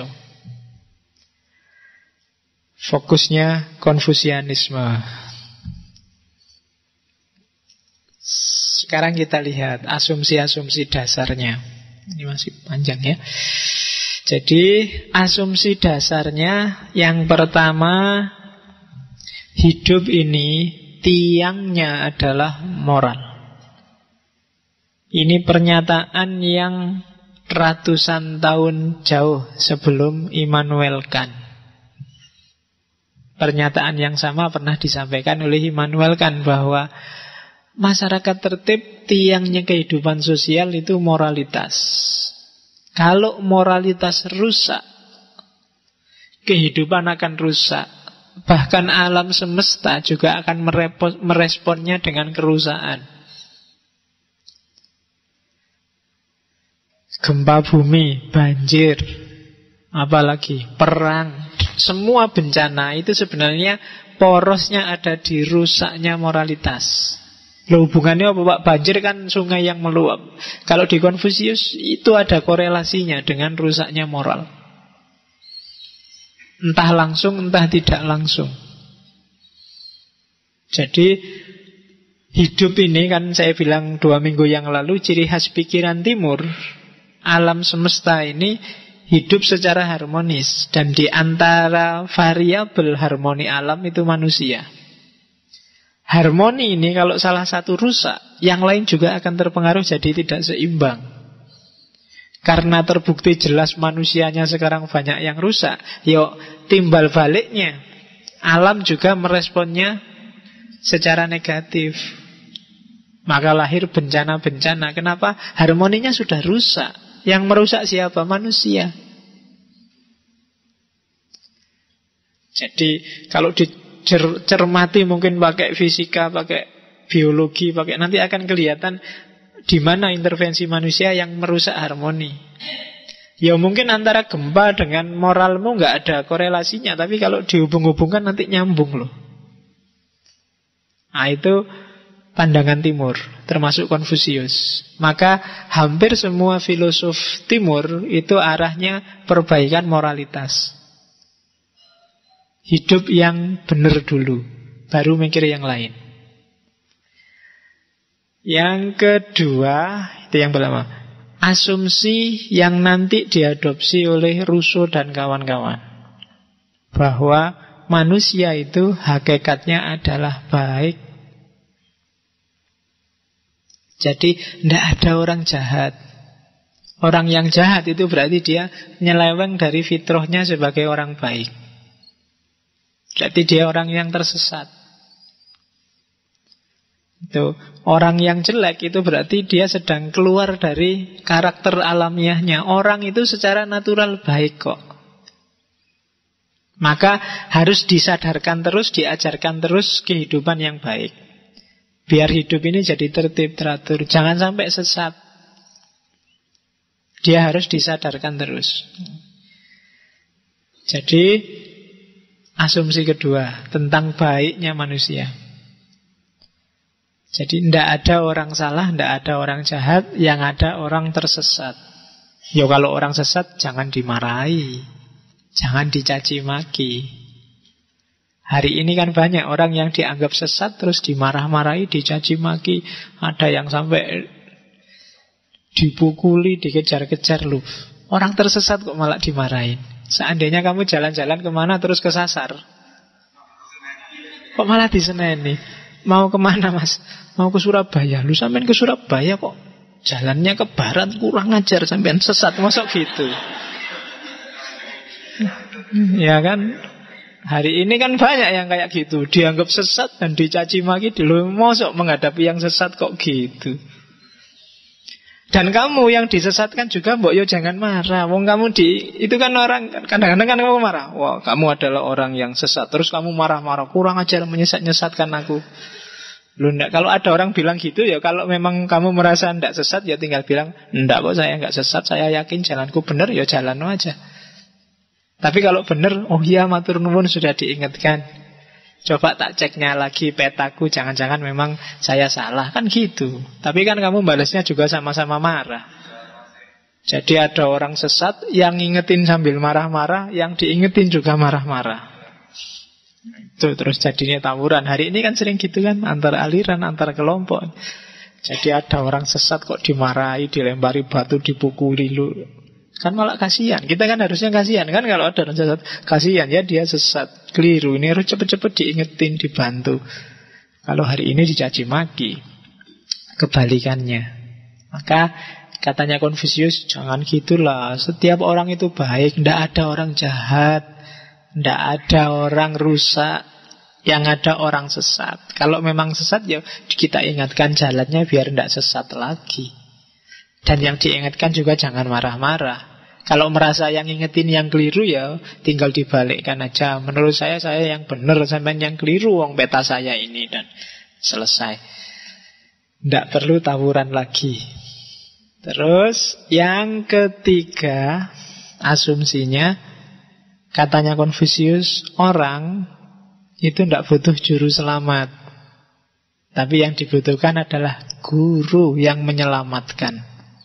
Fokusnya Konfusianisme. Sekarang kita lihat asumsi-asumsi dasarnya. Ini masih panjang ya. Jadi asumsi dasarnya yang pertama, hidup ini tiangnya adalah moral. Ini pernyataan yang ratusan tahun jauh sebelum Immanuel Kant. Pernyataan yang sama pernah disampaikan oleh Immanuel Kant bahwa masyarakat tertib, tiangnya kehidupan sosial itu moralitas. Kalau moralitas rusak, kehidupan akan rusak. Bahkan alam semesta juga akan meresponnya dengan kerusakan. Gempa bumi, banjir, apalagi perang. Semua bencana itu sebenarnya porosnya ada di rusaknya moralitas. Loh, hubungannya apa Pak? Banjir kan sungai yang meluap. Kalau di Konfusius itu ada korelasinya dengan rusaknya moral. Entah langsung, entah tidak langsung. Jadi hidup ini kan saya bilang 2 minggu yang lalu, ciri khas pikiran timur, alam semesta ini hidup secara harmonis. Dan di antara variabel harmoni alam itu manusia. Harmoni ini kalau salah satu rusak, yang lain juga akan terpengaruh, jadi tidak seimbang. Karena terbukti jelas manusianya sekarang banyak yang rusak, yuk timbal baliknya alam juga meresponnya secara negatif. Maka lahir bencana-bencana. Kenapa? Harmoninya sudah rusak. Yang merusak siapa? Manusia. Jadi kalau dicermati mungkin pakai fisika, pakai biologi, pakai nanti akan kelihatan di mana intervensi manusia yang merusak harmoni. Ya mungkin antara gempa dengan moralmu nggak ada korelasinya, tapi kalau dihubung-hubungkan nanti nyambung loh. Nah itu pandangan timur, termasuk Konfusius. Maka hampir semua filosof timur itu arahnya perbaikan moralitas. Hidup yang benar dulu, baru mikir yang lain. Yang kedua, itu yang pertama, asumsi yang nanti diadopsi oleh Rousseau dan kawan-kawan, bahwa manusia itu hakikatnya adalah baik. Jadi tidak ada orang jahat. Orang yang jahat itu berarti dia nyeleweng dari fitrahnya sebagai orang baik. Jadi dia orang yang tersesat. Itu orang yang jelek itu berarti dia sedang keluar dari karakter alamiahnya. Orang itu secara natural baik kok. Maka harus disadarkan terus, diajarkan terus kehidupan yang baik. Biar hidup ini jadi tertib, teratur. Jangan sampai sesat. Dia harus disadarkan terus. Jadi asumsi kedua tentang baiknya manusia. Jadi tidak ada orang salah, tidak ada orang jahat, yang ada orang tersesat. Ya kalau orang sesat jangan dimarahi, jangan dicaci maki. Hari ini kan banyak orang yang dianggap sesat terus dimarah-marahi, dicaci maki. Ada yang sampai dipukuli, dikejar-kejar loh. Orang tersesat kok malah dimarahin. Seandainya kamu jalan-jalan kemana terus kesasar, kok malah diseneni. Mau kemana mas? Mau ke Surabaya. Lu sampean ke Surabaya kok jalannya ke barat, kurang ajar, sampean sesat. Masuk gitu. Ya kan? Hari ini kan banyak yang kayak gitu, dianggap sesat dan dicaci maki. Dulu mosok menghadapi yang sesat kok gitu. Dan kamu yang disesatkan juga mbok yo jangan marah. Wong kamu itu kan orang kadang-kadang kan kamu marah. Wah, kamu adalah orang yang sesat. Terus kamu marah-marah, kurang ajar menyesatkan aku. Loh enggak, kalau ada orang bilang gitu ya, kalau memang kamu merasa enggak sesat ya tinggal bilang, enggak kok saya enggak sesat, saya yakin jalanku benar, ya jalan aja. Tapi kalau benar, oh iya matur nuwun sudah diingatkan. Coba tak ceknya lagi petaku, jangan-jangan memang saya salah, kan gitu. Tapi kan kamu balasnya juga sama-sama marah. Jadi ada orang sesat yang ngingetin sambil marah-marah, yang diingetin juga marah-marah. Itu terus jadinya tawuran. Hari ini kan sering gitu kan, antara aliran, antara kelompok. Jadi ada orang sesat kok dimarahi, dilempari batu, dipukuli lu. Kan malah kasihan. Kita kan harusnya kasihan kan kalau ada orang sesat. Kasihan ya dia sesat, keliru. Ini harus cepet-cepet diingetin, dibantu. Kalau hari ini dicaci maki, kebalikannya. Maka katanya Konfusius, jangan gitulah, setiap orang itu baik, tidak ada orang jahat, tidak ada orang rusak, yang ada orang sesat. Kalau memang sesat, ya kita ingatkan jalannya biar tidak sesat lagi. Dan yang diingatkan juga jangan marah-marah. Kalau merasa yang ingetin yang keliru, ya tinggal dibalikkan aja. Menurut saya yang benar, sampean yang keliru, wong peta saya ini, dan selesai. Tidak perlu tawuran lagi. Terus yang ketiga, asumsinya, katanya Konfusius, orang itu tidak butuh juru selamat, tapi yang dibutuhkan adalah guru yang menyelamatkan,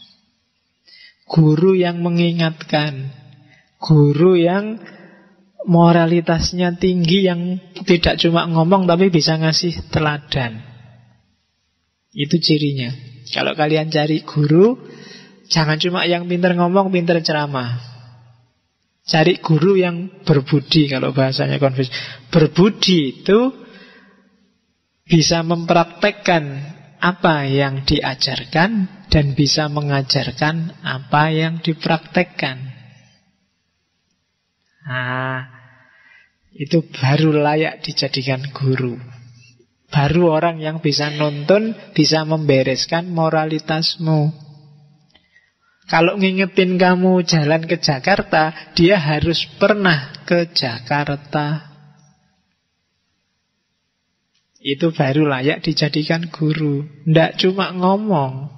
guru yang mengingatkan, guru yang moralitasnya tinggi, yang tidak cuma ngomong tapi bisa ngasih teladan. Itu cirinya. Kalau kalian cari guru, jangan cuma yang pintar ngomong, pintar ceramah. Cari guru yang berbudi, kalau bahasanya Konfusius. Berbudi itu bisa mempraktekkan apa yang diajarkan dan bisa mengajarkan apa yang dipraktekkan. Nah, itu baru layak dijadikan guru. Baru orang yang bisa nuntun, bisa membereskan moralitasmu. Kalau ngingetin kamu jalan ke Jakarta, dia harus pernah ke Jakarta. Itu baru layak dijadikan guru. Tidak cuma ngomong.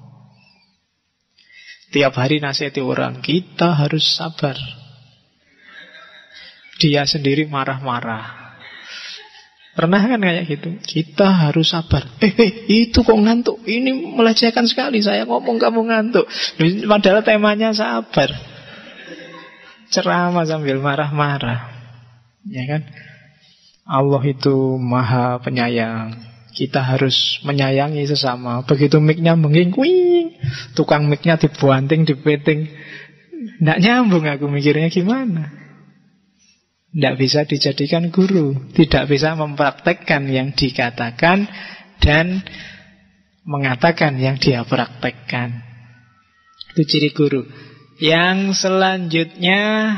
Tiap hari nasihati orang, kita harus sabar. Dia sendiri marah-marah. Pernah kan kayak gitu? Kita harus sabar. Itu kok ngantuk? Ini melecehkan sekali. Saya ngomong kamu ngantuk. Padahal temanya sabar. Ceramah sambil marah-marah. Ya kan? Allah itu maha penyayang. Kita harus menyayangi sesama. Begitu mic-nya menging-wing, tukang mic-nya dibuanting, dipeting. Nggak nyambung, aku mikirnya gimana. Tidak bisa dijadikan guru, tidak bisa mempraktekkan yang dikatakan dan mengatakan yang dia praktekkan. Itu ciri guru. Yang selanjutnya,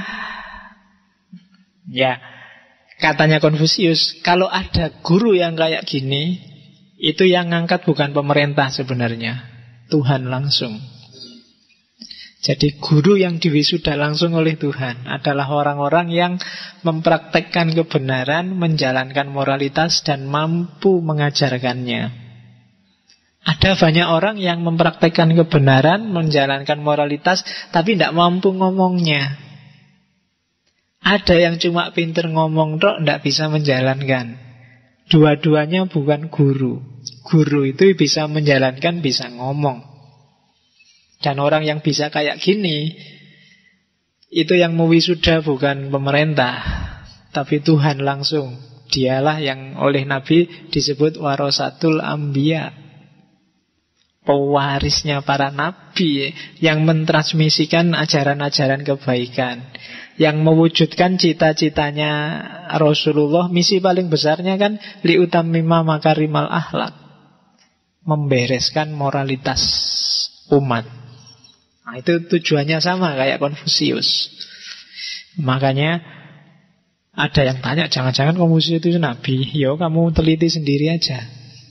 ya, katanya Konfusius, kalau ada guru yang kayak gini, itu yang ngangkat bukan pemerintah sebenarnya, Tuhan langsung. Jadi guru yang diwisuda langsung oleh Tuhan adalah orang-orang yang mempraktekkan kebenaran, menjalankan moralitas, dan mampu mengajarkannya. Ada banyak orang yang mempraktekkan kebenaran, menjalankan moralitas, tapi tidak mampu ngomongnya. Ada yang cuma pinter ngomong tok, tidak bisa menjalankan. Dua-duanya bukan guru. Guru itu bisa menjalankan, bisa ngomong. Dan orang yang bisa kayak gini, itu yang mewisuda bukan pemerintah, tapi Tuhan langsung. Dialah yang oleh Nabi disebut warasatul anbiya, pewarisnya para nabi, yang mentransmisikan ajaran-ajaran kebaikan, yang mewujudkan cita-citanya Rasulullah. Misi paling besarnya kan liutammima makarimal akhlak, membereskan moralitas umat. Nah, itu tujuannya sama kayak Konfusius. Makanya ada yang tanya, jangan-jangan Konfusius itu nabi. Yo, kamu teliti sendiri aja.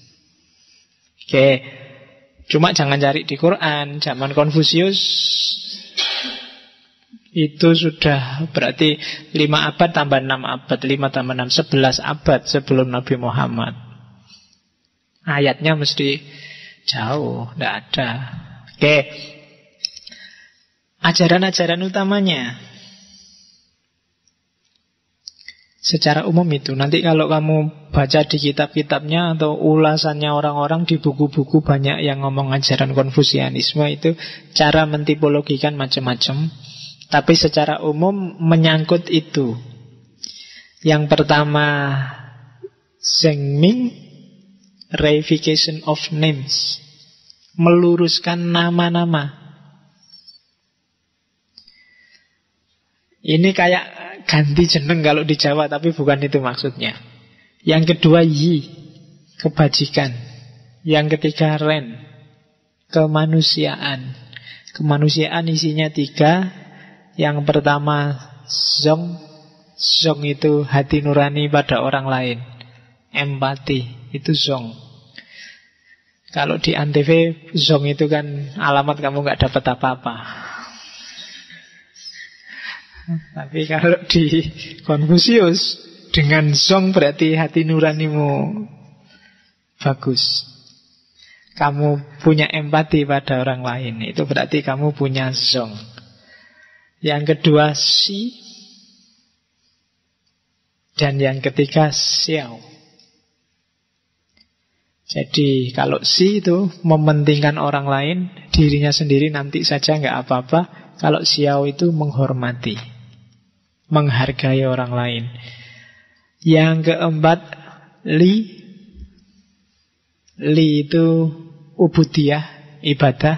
Oke. Cuma jangan cari di Quran. Zaman Konfusius itu sudah berarti 5 abad tambah 6 abad, 5 tambah 6, 11 abad sebelum Nabi Muhammad. Ayatnya mesti jauh, tidak ada. Oke. Ajaran-ajaran utamanya secara umum itu. Nanti kalau kamu baca di kitab-kitabnya atau ulasannya orang-orang di buku-buku, banyak yang ngomong ajaran Konfusianisme itu cara mentipologikan macam-macam. Tapi secara umum menyangkut itu. Yang pertama, Zhengming, reification of names, meluruskan nama-nama. Ini kayak ganti jeneng kalau di Jawa, tapi bukan itu maksudnya. Yang kedua, Yi, kebajikan. Yang ketiga ren, kemanusiaan. Kemanusiaan isinya 3. Yang pertama zong. Zong itu hati nurani pada orang lain. Empati, itu zong. Kalau di Antv, zong itu kan alamat kamu gak dapat apa-apa. Tapi kalau di Konfusius, dengan zong berarti hati nuranimu bagus. Kamu punya empati pada orang lain, itu berarti kamu punya zong. Yang kedua si. Dan yang ketiga xiao. Jadi kalau si itu mementingkan orang lain, dirinya sendiri nanti saja nggak apa-apa. Kalau xiao itu menghormati, menghargai orang lain. Yang keempat li. Li itu ubudiyah, ibadah.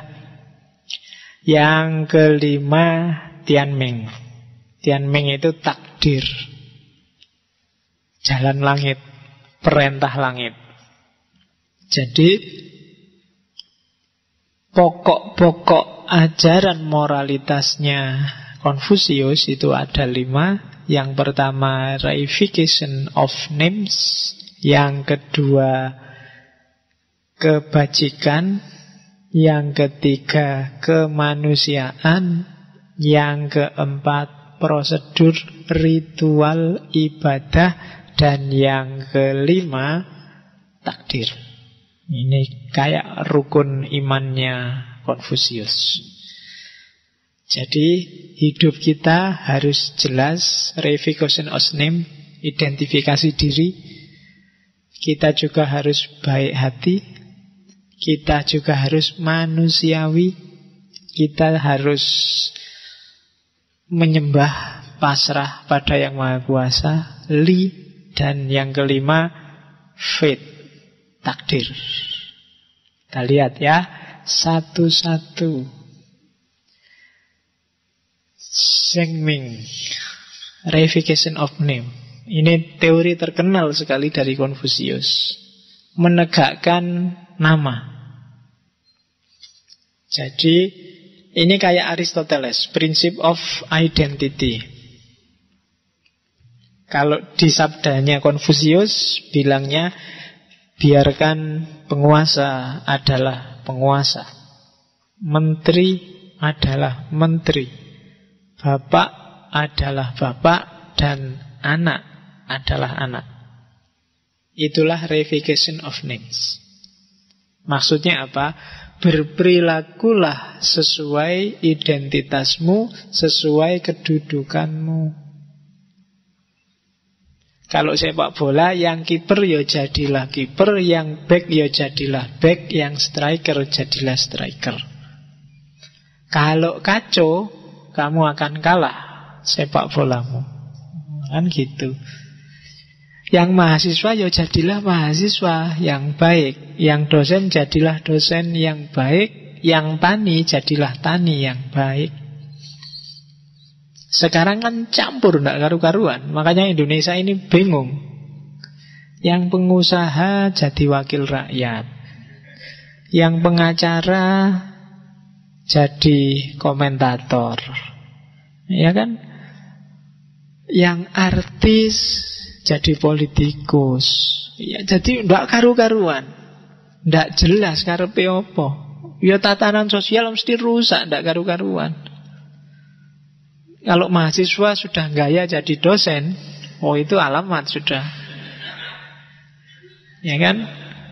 Yang kelima tianming. Tianming itu takdir, jalan langit, perintah langit. Jadi pokok-pokok ajaran moralitasnya Konfusius itu ada 5. Yang pertama reification of names. Yang kedua kebajikan. Yang ketiga kemanusiaan. Yang keempat prosedur ritual ibadah. Dan yang kelima takdir. Ini kayak rukun imannya Konfusius. Jadi hidup kita harus jelas, reification of name, identifikasi diri. Kita juga harus baik hati. Kita juga harus manusiawi. Kita harus menyembah, pasrah pada Yang Maha Kuasa. Li. Dan yang kelima fate, takdir. Kita lihat ya satu-satu. Zhengming, reification of name. Ini teori terkenal sekali dari Konfusius, menegakkan nama. Jadi ini kayak Aristoteles, principle of identity. Kalau di sabdanya Konfusius bilangnya, biarkan penguasa adalah penguasa, menteri adalah menteri, bapak adalah bapak, dan anak adalah anak. Itulah reification of names. Maksudnya apa? Berperilakulah sesuai identitasmu, sesuai kedudukanmu. Kalau sepak bola, yang kiper ya jadilah kiper, yang back ya jadilah back, yang striker jadilah striker. Kalau kacau, kamu akan kalah sepak bolamu. Kan gitu. Yang mahasiswa ya jadilah mahasiswa yang baik, yang dosen jadilah dosen yang baik, yang tani jadilah tani yang baik. Sekarang kan campur, tidak karu-karuan. Makanya Indonesia ini bingung. Yang pengusaha jadi wakil rakyat, yang pengacara jadi komentator, ya kan? Yang artis jadi politikus. Ya, jadi tidak karu-karuan, tidak jelas karepe apa. Ya tatanan sosial mesti rusak, tidak karu-karuan. Kalau mahasiswa sudah gaya jadi dosen, oh itu alamat sudah, ya kan?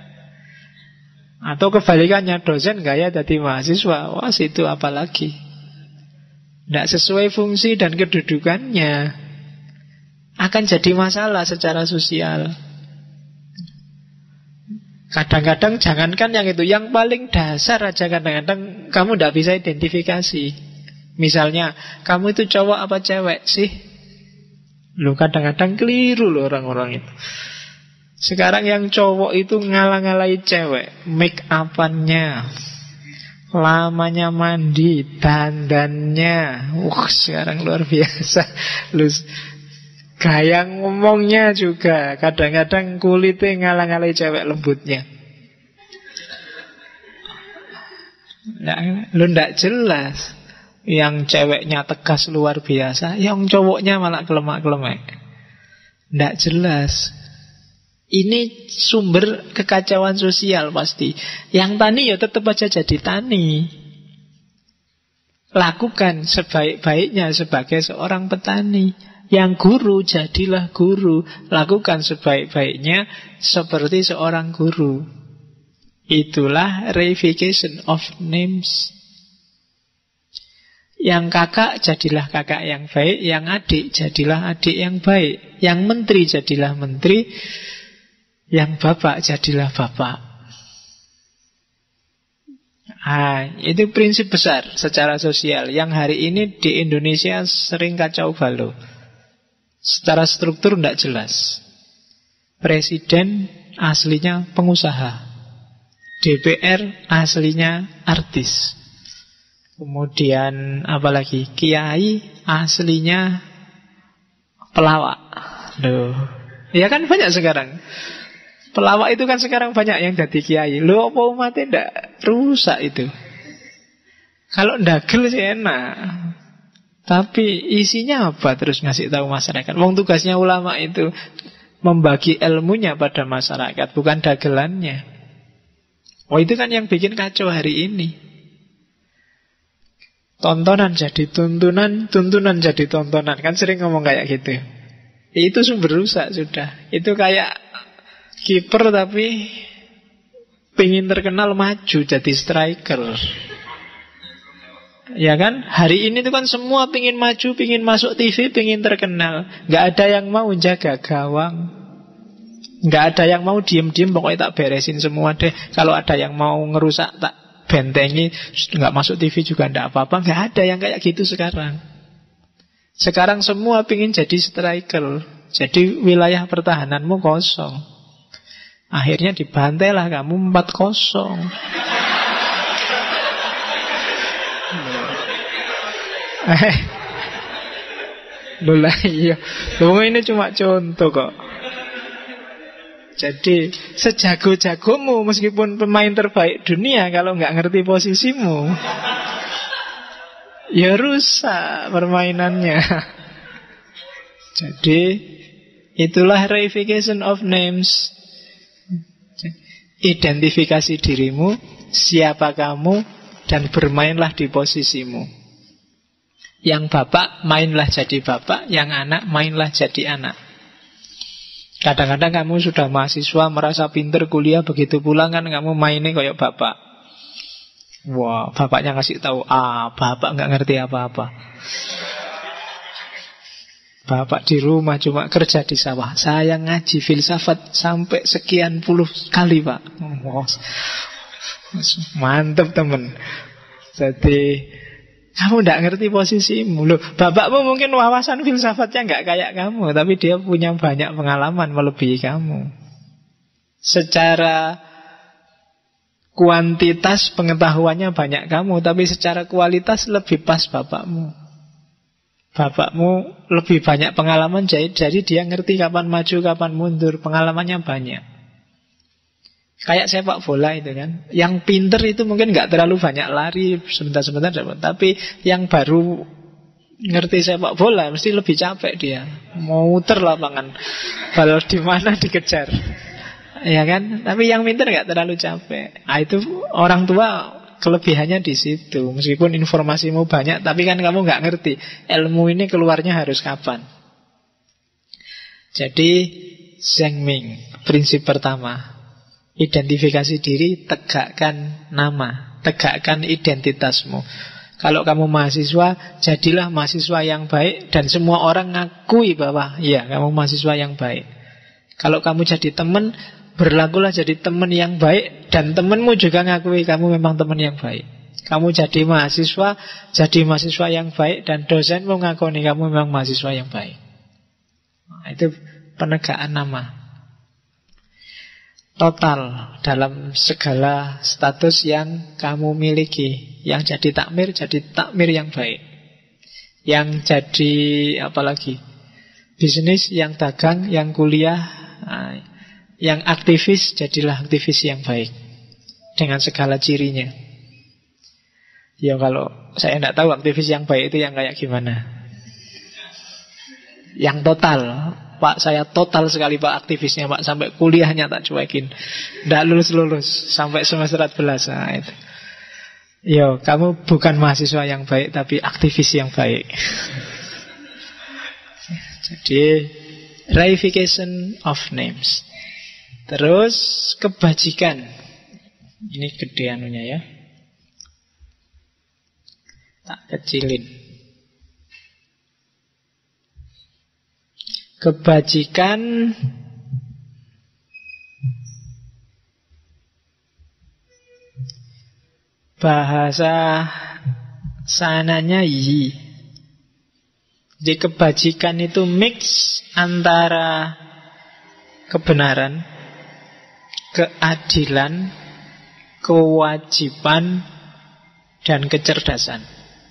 Atau kebalikannya, dosen gaya jadi mahasiswa, wah itu apalagi. Tidak sesuai fungsi dan kedudukannya, akan jadi masalah secara sosial. Kadang-kadang jangankan yang itu, yang paling dasar aja kadang-kadang kamu tidak bisa identifikasi. Misalnya, kamu itu cowok apa cewek sih? Loh, kadang-kadang keliru loh orang-orang itu. Sekarang yang cowok itu ngalah-ngalahi cewek, make up-annya, lamanya mandi, dandannya. Sekarang luar biasa. Lu Gaya ngomongnya juga kadang-kadang kulitnya ngalang-alangi cewek lembutnya. Lu ndak jelas. Yang ceweknya tegas luar biasa, yang cowoknya malah kelemak-kelemek. Ndak jelas. Ini sumber kekacauan sosial pasti. Yang tani ya tetap aja jadi tani. Lakukan sebaik-baiknya sebagai seorang petani. Yang guru, jadilah guru. Lakukan sebaik-baiknya seperti seorang guru. Itulah reification of names. Yang kakak, jadilah kakak yang baik. Yang adik, jadilah adik yang baik. Yang menteri, jadilah menteri. Yang bapak, jadilah bapak. Itu prinsip besar secara sosial yang hari ini di Indonesia sering kacau balau. Secara struktur tidak jelas. Presiden aslinya pengusaha, DPR aslinya artis. Kemudian apalagi kiai aslinya pelawak. Loh, ya kan banyak sekarang. Pelawak itu kan sekarang banyak yang jadi kiai. Loh, apa umatnya tidak rusak itu? Kalau ndagel sih enak. Tapi isinya apa terus ngasih tahu masyarakat? Wong tugasnya ulama itu membagi ilmunya pada masyarakat, bukan dagelannya. Oh, itu kan yang bikin kacau hari ini. Tontonan jadi tuntunan, tuntunan jadi tontonan. Kan sering ngomong kayak gitu. Itu sumber rusak sudah. Itu kayak kiper tapi pingin terkenal maju jadi striker. Ya kan? Hari ini tuh kan semua pingin maju, pingin masuk TV, pingin terkenal. Gak ada yang mau jaga gawang. Gak ada yang mau diem-diem, pokoknya tak beresin semua deh. Kalau ada yang mau ngerusak, tak bentengi. Gak masuk TV juga gak apa-apa. Gak ada yang kayak gitu sekarang. Sekarang semua pingin jadi striker. Jadi wilayah pertahananmu kosong. Akhirnya dibantailah kamu 4-0. Loh iya. Loh, ini cuma contoh kok. Jadi sejago-jagomu meskipun pemain terbaik dunia, kalau nggak ngerti posisimu, ya rusak permainannya. Jadi itulah reification of names. Identifikasi dirimu, siapa kamu, dan bermainlah di posisimu. Yang bapak, mainlah jadi bapak. Yang anak, mainlah jadi anak. Kadang-kadang kamu sudah mahasiswa, merasa pinter kuliah, begitu pulang kan kamu mainnya kayak bapak. Wah, bapaknya ngasih tahu bapak nggak ngerti apa-apa. Bapak di rumah cuma kerja di sawah. Saya ngaji filsafat sampai sekian puluh kali, Pak. Wow. Mantap, temen. Jadi kamu tidak ngerti posisimu. Loh, bapakmu mungkin wawasan filsafatnya nggak kayak kamu, tapi dia punya banyak pengalaman melebihi kamu. Secara kuantitas pengetahuannya banyak kamu, tapi secara kualitas lebih pas bapakmu. Bapakmu lebih banyak pengalaman, jadi dia ngerti kapan maju, kapan mundur. Pengalamannya banyak. Kayak sepak bola itu kan. Yang pinter itu mungkin gak terlalu banyak lari, sebentar-sebentar dapat. Tapi yang baru ngerti sepak bola mesti lebih capek dia. Mau muter lapangan, bal di mana dikejar. Ya kan? Tapi yang pinter gak terlalu capek. Itu orang tua kelebihannya di situ. Meskipun informasimu banyak, tapi kan kamu gak ngerti ilmu ini keluarnya harus kapan. Jadi Zhengming, prinsip pertama, identifikasi diri, tegakkan nama, tegakkan identitasmu. Kalau kamu mahasiswa, jadilah mahasiswa yang baik, dan semua orang ngakui bahwa ya, kamu mahasiswa yang baik. Kalau kamu jadi teman, berlakulah jadi teman yang baik, dan temanmu juga ngakui kamu memang teman yang baik. Kamu jadi mahasiswa yang baik, dan dosenmu ngakuni kamu memang mahasiswa yang baik. Itu penegakan nama total dalam segala status yang kamu miliki. Yang jadi takmir yang baik. Yang jadi apalagi bisnis, yang dagang, yang kuliah, yang aktivis, jadilah aktivis yang baik dengan segala cirinya. Ya kalau saya tidak tahu aktivis yang baik itu yang kayak gimana. Yang total, Pak, saya total sekali Pak aktivisnya Pak, sampai kuliahnya tak cuekin, tidak lulus-lulus sampai semester 14. Nah, itu. Yo, kamu bukan mahasiswa yang baik, tapi aktivis yang baik. Jadi reification of names. Terus kebajikan. Ini gede anunya ya, tak kecilin. Kebajikan bahasa sananya yi. Jadi kebajikan itu mix antara kebenaran, keadilan, kewajiban, dan kecerdasan.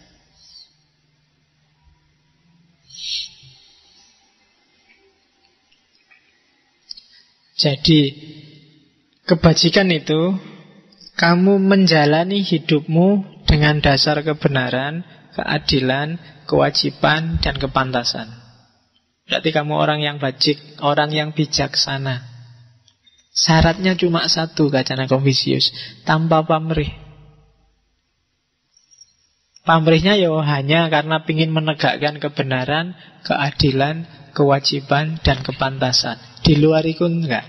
Jadi kebajikan itu kamu menjalani hidupmu dengan dasar kebenaran, keadilan, kewajiban, dan kepantasan. Berarti kamu orang yang bajik, orang yang bijaksana. Syaratnya cuma satu, kacana Konfusius, tanpa pamrih. Pamrihnya ya hanya karena ingin menegakkan kebenaran, keadilan, kewajiban, dan kepantasan. Di luar itu enggak.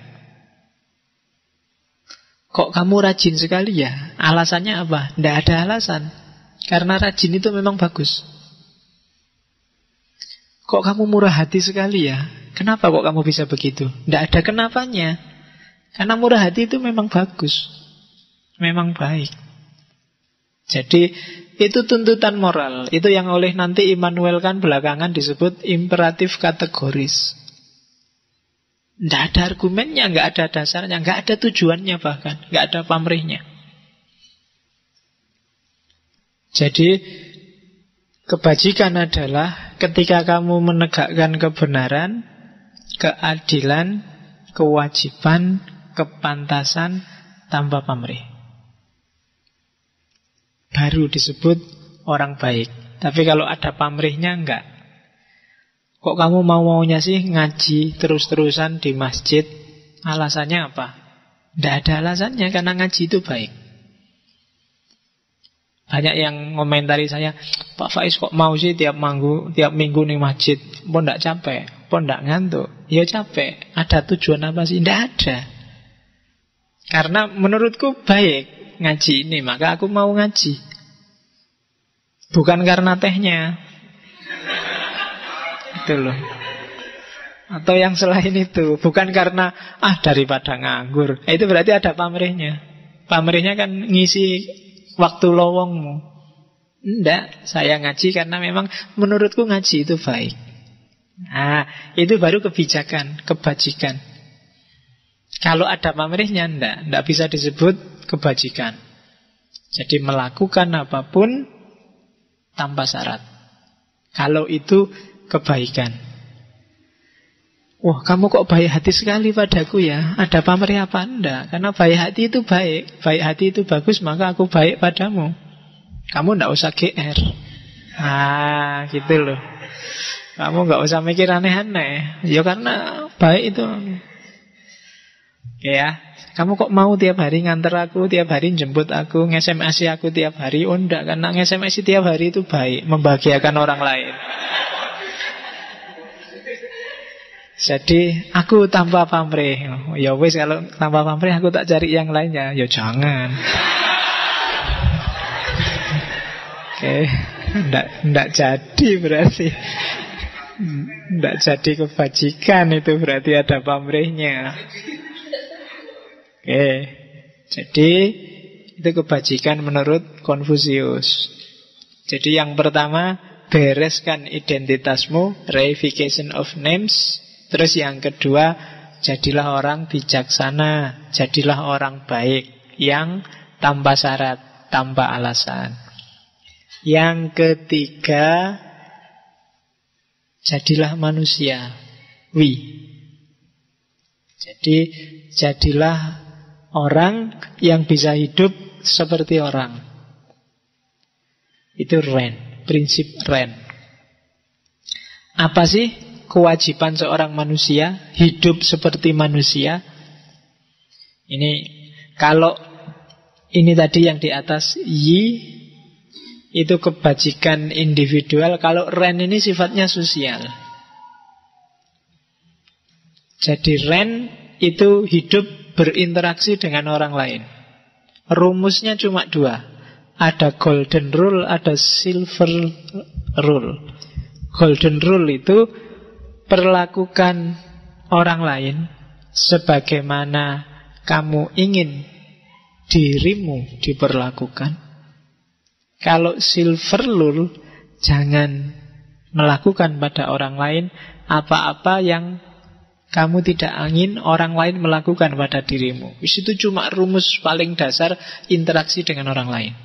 Kok kamu rajin sekali ya? Alasannya apa? Tidak ada alasan. Karena rajin itu memang bagus. Kok kamu murah hati sekali ya? Kenapa kok kamu bisa begitu? Tidak ada kenapanya. Karena murah hati itu memang bagus, memang baik. Jadi itu tuntutan moral. Itu yang oleh nanti Immanuel Kant belakangan disebut imperatif kategoris. Tidak ada argumennya, nggak ada dasarnya, nggak ada tujuannya, bahkan nggak ada pamrihnya. Jadi kebajikan adalah ketika kamu menegakkan kebenaran, keadilan, kewajiban, kepantasan tanpa pamrih. Baru disebut orang baik. Tapi kalau ada pamrihnya enggak. Kok kamu mau-maunya sih ngaji terus-terusan di masjid? Alasannya apa? Tidak ada alasannya, karena ngaji itu baik. Banyak yang ngomentari saya, Pak Faiz kok mau sih tiap minggu nih masjid? Pun tidak capek, pun tidak ngantuk. Ya capek, ada tujuan apa sih? Tidak ada. Karena menurutku baik ngaji ini, maka aku mau ngaji. Bukan karena tehnya. Itu loh. Atau yang selain itu. Bukan karena daripada nganggur. Itu berarti ada pamrihnya. Pamrihnya kan ngisi waktu lowongmu. Enggak, saya ngaji karena memang menurutku ngaji itu baik. Nah, itu baru kebijakan, kebajikan. Kalau ada pamrihnya enggak bisa disebut kebajikan. Jadi melakukan apapun tanpa syarat. Kalau itu kebaikan. Wah, kamu kok baik hati sekali padaku ya? Ada pamrih apa? Enggak. Karena baik hati itu baik. Baik hati itu bagus, maka aku baik padamu. Kamu enggak usah GR. Gitu loh. Kamu enggak usah mikir aneh-aneh. Ya karena baik itu. Ya, kamu kok mau tiap hari nganter aku, tiap hari jemput aku, nge-SMS aku tiap hari? Oh enggak, karena nge-SMS tiap hari itu baik, membahagiakan orang lain. Jadi aku tanpa pamrih. Ya wis, kalau tanpa pamrih aku tak cari yang lainnya. Ya jangan. Oke, enggak jadi berarti. Enggak jadi kebajikan itu, berarti ada pamrihnya. Oke, jadi itu kebajikan menurut Konfusius. Jadi yang pertama, bereskan identitasmu, reification of names. Terus yang kedua, jadilah orang bijaksana, jadilah orang baik yang tanpa syarat, tanpa alasan. Yang ketiga, Jadilah manusiawi. Jadi jadilah orang yang bisa hidup seperti orang. Itu Ren, prinsip Ren. Apa sih kewajiban seorang manusia hidup seperti manusia? Ini kalau ini tadi yang di atas Yi itu kebajikan individual. Kalau Ren ini sifatnya sosial. Jadi Ren itu hidup berinteraksi dengan orang lain. Rumusnya cuma dua. Ada golden rule, ada silver rule. Golden rule itu perlakukan orang lain sebagaimana kamu ingin dirimu diperlakukan. Kalau silver rule, jangan melakukan pada orang lain apa-apa yang kamu tidak ingin orang lain melakukan pada dirimu. Itu cuma rumus paling dasar interaksi dengan orang lain.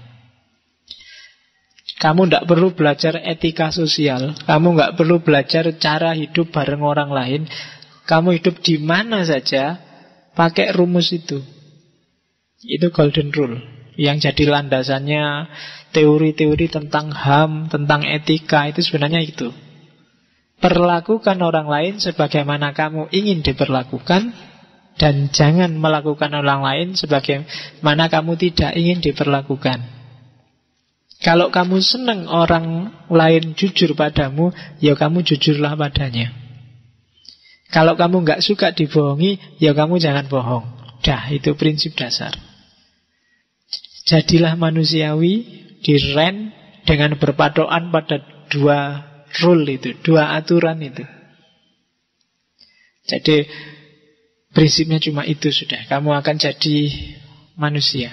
Kamu tidak perlu belajar etika sosial. Kamu tidak perlu belajar cara hidup bareng orang lain. Kamu hidup di mana saja pakai rumus itu. Itu golden rule. Yang jadi landasannya teori-teori tentang HAM, tentang etika, itu sebenarnya itu. Perlakukan orang lain sebagaimana kamu ingin diperlakukan, dan jangan melakukan orang lain sebagaimana kamu tidak ingin diperlakukan. Kalau kamu senang orang lain jujur padamu, ya kamu jujurlah padanya. Kalau kamu nggak suka dibohongi, ya kamu jangan bohong. Dah, itu prinsip dasar. Jadilah manusiawi di Ren dengan berpatokan pada dua rule itu, dua aturan itu. Jadi prinsipnya cuma itu sudah. Kamu akan jadi manusia.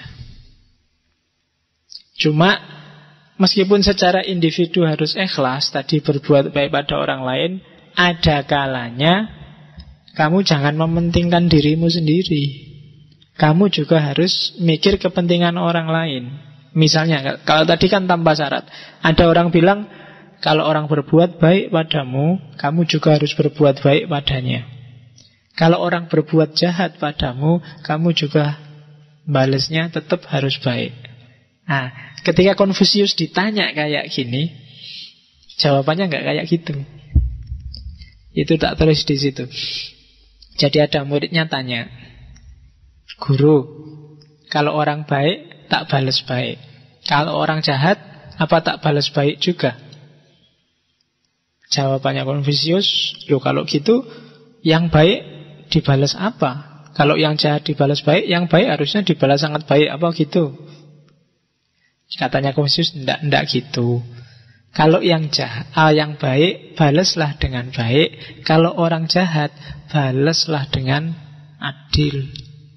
Cuma meskipun secara individu harus ikhlas, tadi berbuat baik pada orang lain, ada kalanya kamu jangan mementingkan dirimu sendiri. Kamu juga harus mikir kepentingan orang lain. Misalnya, kalau tadi kan tanpa syarat. Ada orang bilang, kalau orang berbuat baik padamu, kamu juga harus berbuat baik padanya. Kalau orang berbuat jahat padamu, kamu juga balesnya tetap harus baik. Nah, ketika Konfusius ditanya kayak gini, jawabannya nggak kayak gitu. Itu tak tulis di situ. Jadi ada muridnya tanya, guru, kalau orang baik tak balas baik, kalau orang jahat apa tak balas baik juga? Jawabannya Konfusius, loh kalau gitu yang baik dibalas apa? Kalau yang jahat dibalas baik, yang baik harusnya dibalas sangat baik, apa gitu? Katanya Konfusius, enggak gitu. Kalau yang jahat, yang baik balaslah dengan baik. Kalau orang jahat balaslah dengan adil.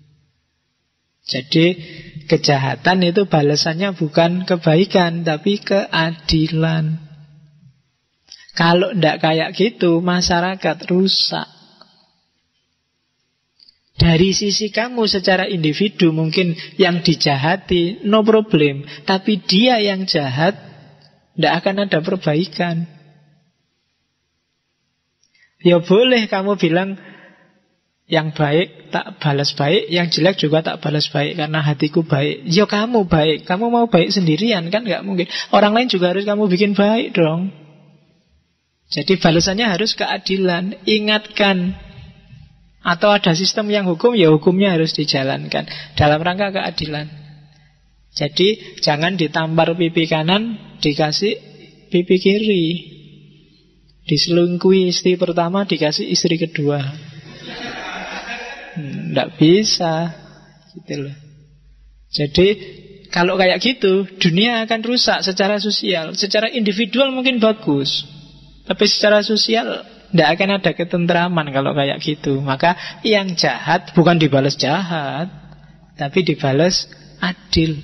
Jadi kejahatan itu balasannya bukan kebaikan, tapi keadilan. Kalau tidak kayak gitu, masyarakat rusak. Dari sisi kamu secara individu mungkin yang dijahati no problem, tapi dia yang jahat tidak akan ada perbaikan. Ya boleh kamu bilang yang baik tak balas baik, yang jelek juga tak balas baik karena hatiku baik. Ya kamu baik, kamu mau baik sendirian kan nggak mungkin. Orang lain juga harus kamu bikin baik dong. Jadi balasannya harus keadilan. Ingatkan. Atau ada sistem yang hukum, ya hukumnya harus dijalankan dalam rangka keadilan. Jadi jangan ditampar pipi kanan, dikasih pipi kiri. Diselingkuhi istri pertama, dikasih istri kedua. Tidak bisa gitu loh. Jadi kalau kayak gitu, dunia akan rusak secara sosial. Secara individual mungkin bagus, tapi secara sosial tidak akan ada ketentraman kalau kayak gitu. Maka yang jahat bukan dibalas jahat, tapi dibalas adil.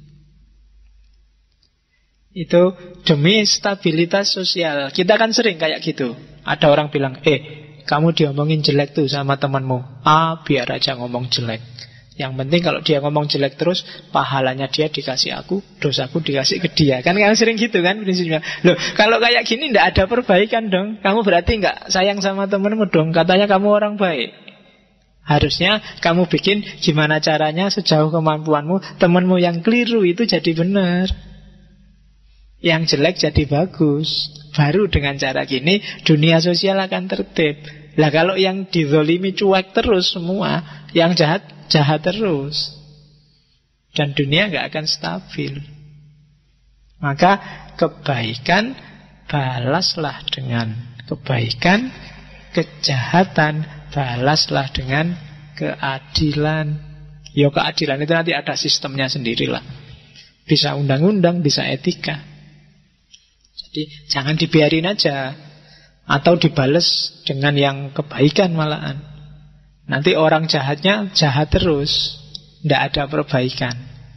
Itu demi stabilitas sosial. Kita kan sering kayak gitu. Ada orang bilang, kamu diomongin jelek tuh sama temanmu. Biar aja ngomong jelek. Yang penting kalau dia ngomong jelek terus, pahalanya dia dikasih aku, dosaku dikasih ke dia. Kan kamu sering gitu kan prinsipnya. Loh, kalau kayak gini tidak ada perbaikan dong. Kamu berarti nggak sayang sama temenmu dong. Katanya kamu orang baik. Harusnya kamu bikin gimana caranya sejauh kemampuanmu, temenmu yang keliru itu jadi benar, yang jelek jadi bagus. Baru dengan cara gini dunia sosial akan tertib. Lah kalau yang dizolimi cuek terus semua, yang jahat terus, dan dunia gak akan stabil. Maka kebaikan balaslah dengan kebaikan, kejahatan balaslah dengan keadilan. Ya keadilan itu nanti ada sistemnya sendirilah. Bisa undang-undang, bisa etika. Jadi jangan dibiarin aja, atau dibales dengan yang kebaikan malahan. Nanti orang jahatnya jahat terus, tidak ada perbaikan.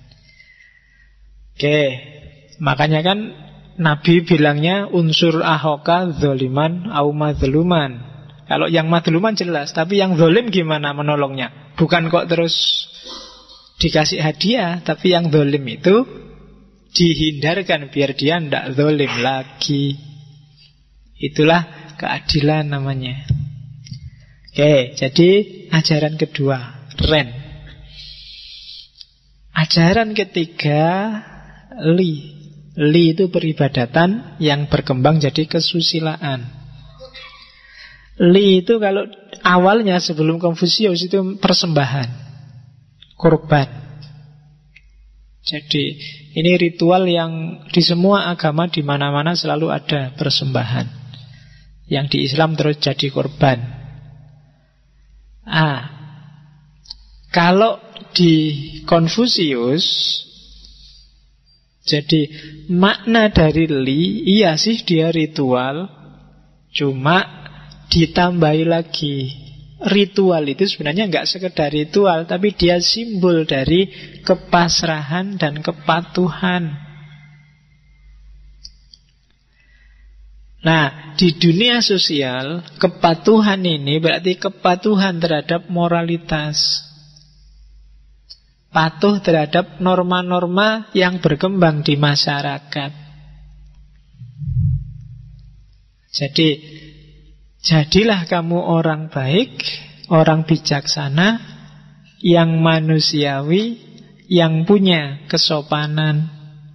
Oke, makanya kan Nabi bilangnya unsur ahoka zoliman au mazluman. Kalau yang mazluman jelas, tapi yang zolim gimana menolongnya? Bukan kok terus dikasih hadiah, tapi yang zolim itu dihindarkan biar dia tidak zolim lagi. Itulah keadilan namanya. Oke, jadi ajaran kedua, Ren. Ajaran ketiga, Li. Li itu peribadatan yang berkembang jadi kesusilaan. Li itu kalau awalnya sebelum Konfusius itu persembahan, korban. Jadi ini ritual yang di semua agama di mana-mana selalu ada persembahan. Yang di Islam terus jadi korban. Kalau di Konfusius, jadi makna dari Li, iya sih dia ritual, cuma ditambahi lagi. Ritual itu sebenarnya nggak sekedar ritual, tapi dia simbol dari kepasrahan dan kepatuhan. Nah, di dunia sosial, kepatuhan ini berarti kepatuhan terhadap moralitas, patuh terhadap norma-norma yang berkembang di masyarakat. Jadi jadilah kamu orang baik, orang bijaksana, yang manusiawi, yang punya kesopanan.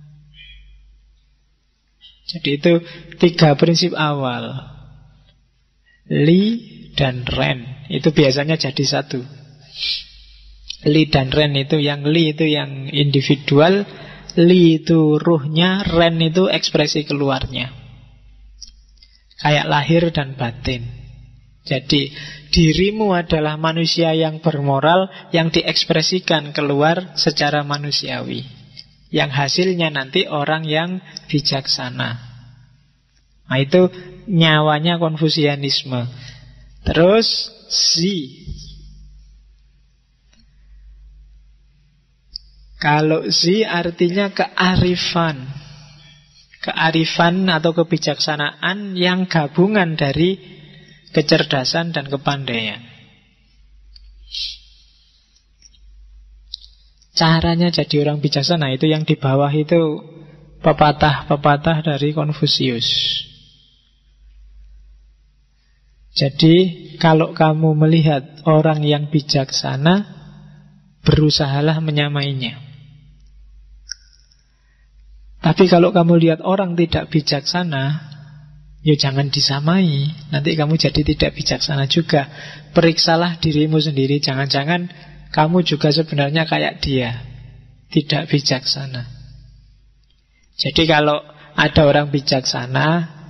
Jadi itu 3 prinsip awal. Li dan Ren itu biasanya jadi satu. Li dan Ren itu yang Li itu yang individual, Li itu ruhnya, Ren itu ekspresi keluarnya. Kayak lahir dan batin. Jadi dirimu adalah manusia yang bermoral, yang diekspresikan keluar secara manusiawi, yang hasilnya nanti orang yang bijaksana. Nah itu nyawanya Konfusianisme. Terus Zi. Kalau Zi artinya kearifan. Kearifan atau kebijaksanaan yang gabungan dari kecerdasan dan kepandaian. Caranya jadi orang bijaksana itu yang di bawah itu pepatah-pepatah dari Konfusius. Jadi kalau kamu melihat orang yang bijaksana, berusahalah menyamainya. Tapi kalau kamu lihat orang tidak bijaksana, ya jangan disamai. Nanti kamu jadi tidak bijaksana juga. Periksalah dirimu sendiri. Jangan-jangan kamu juga sebenarnya kayak dia, tidak bijaksana. Jadi kalau ada orang bijaksana,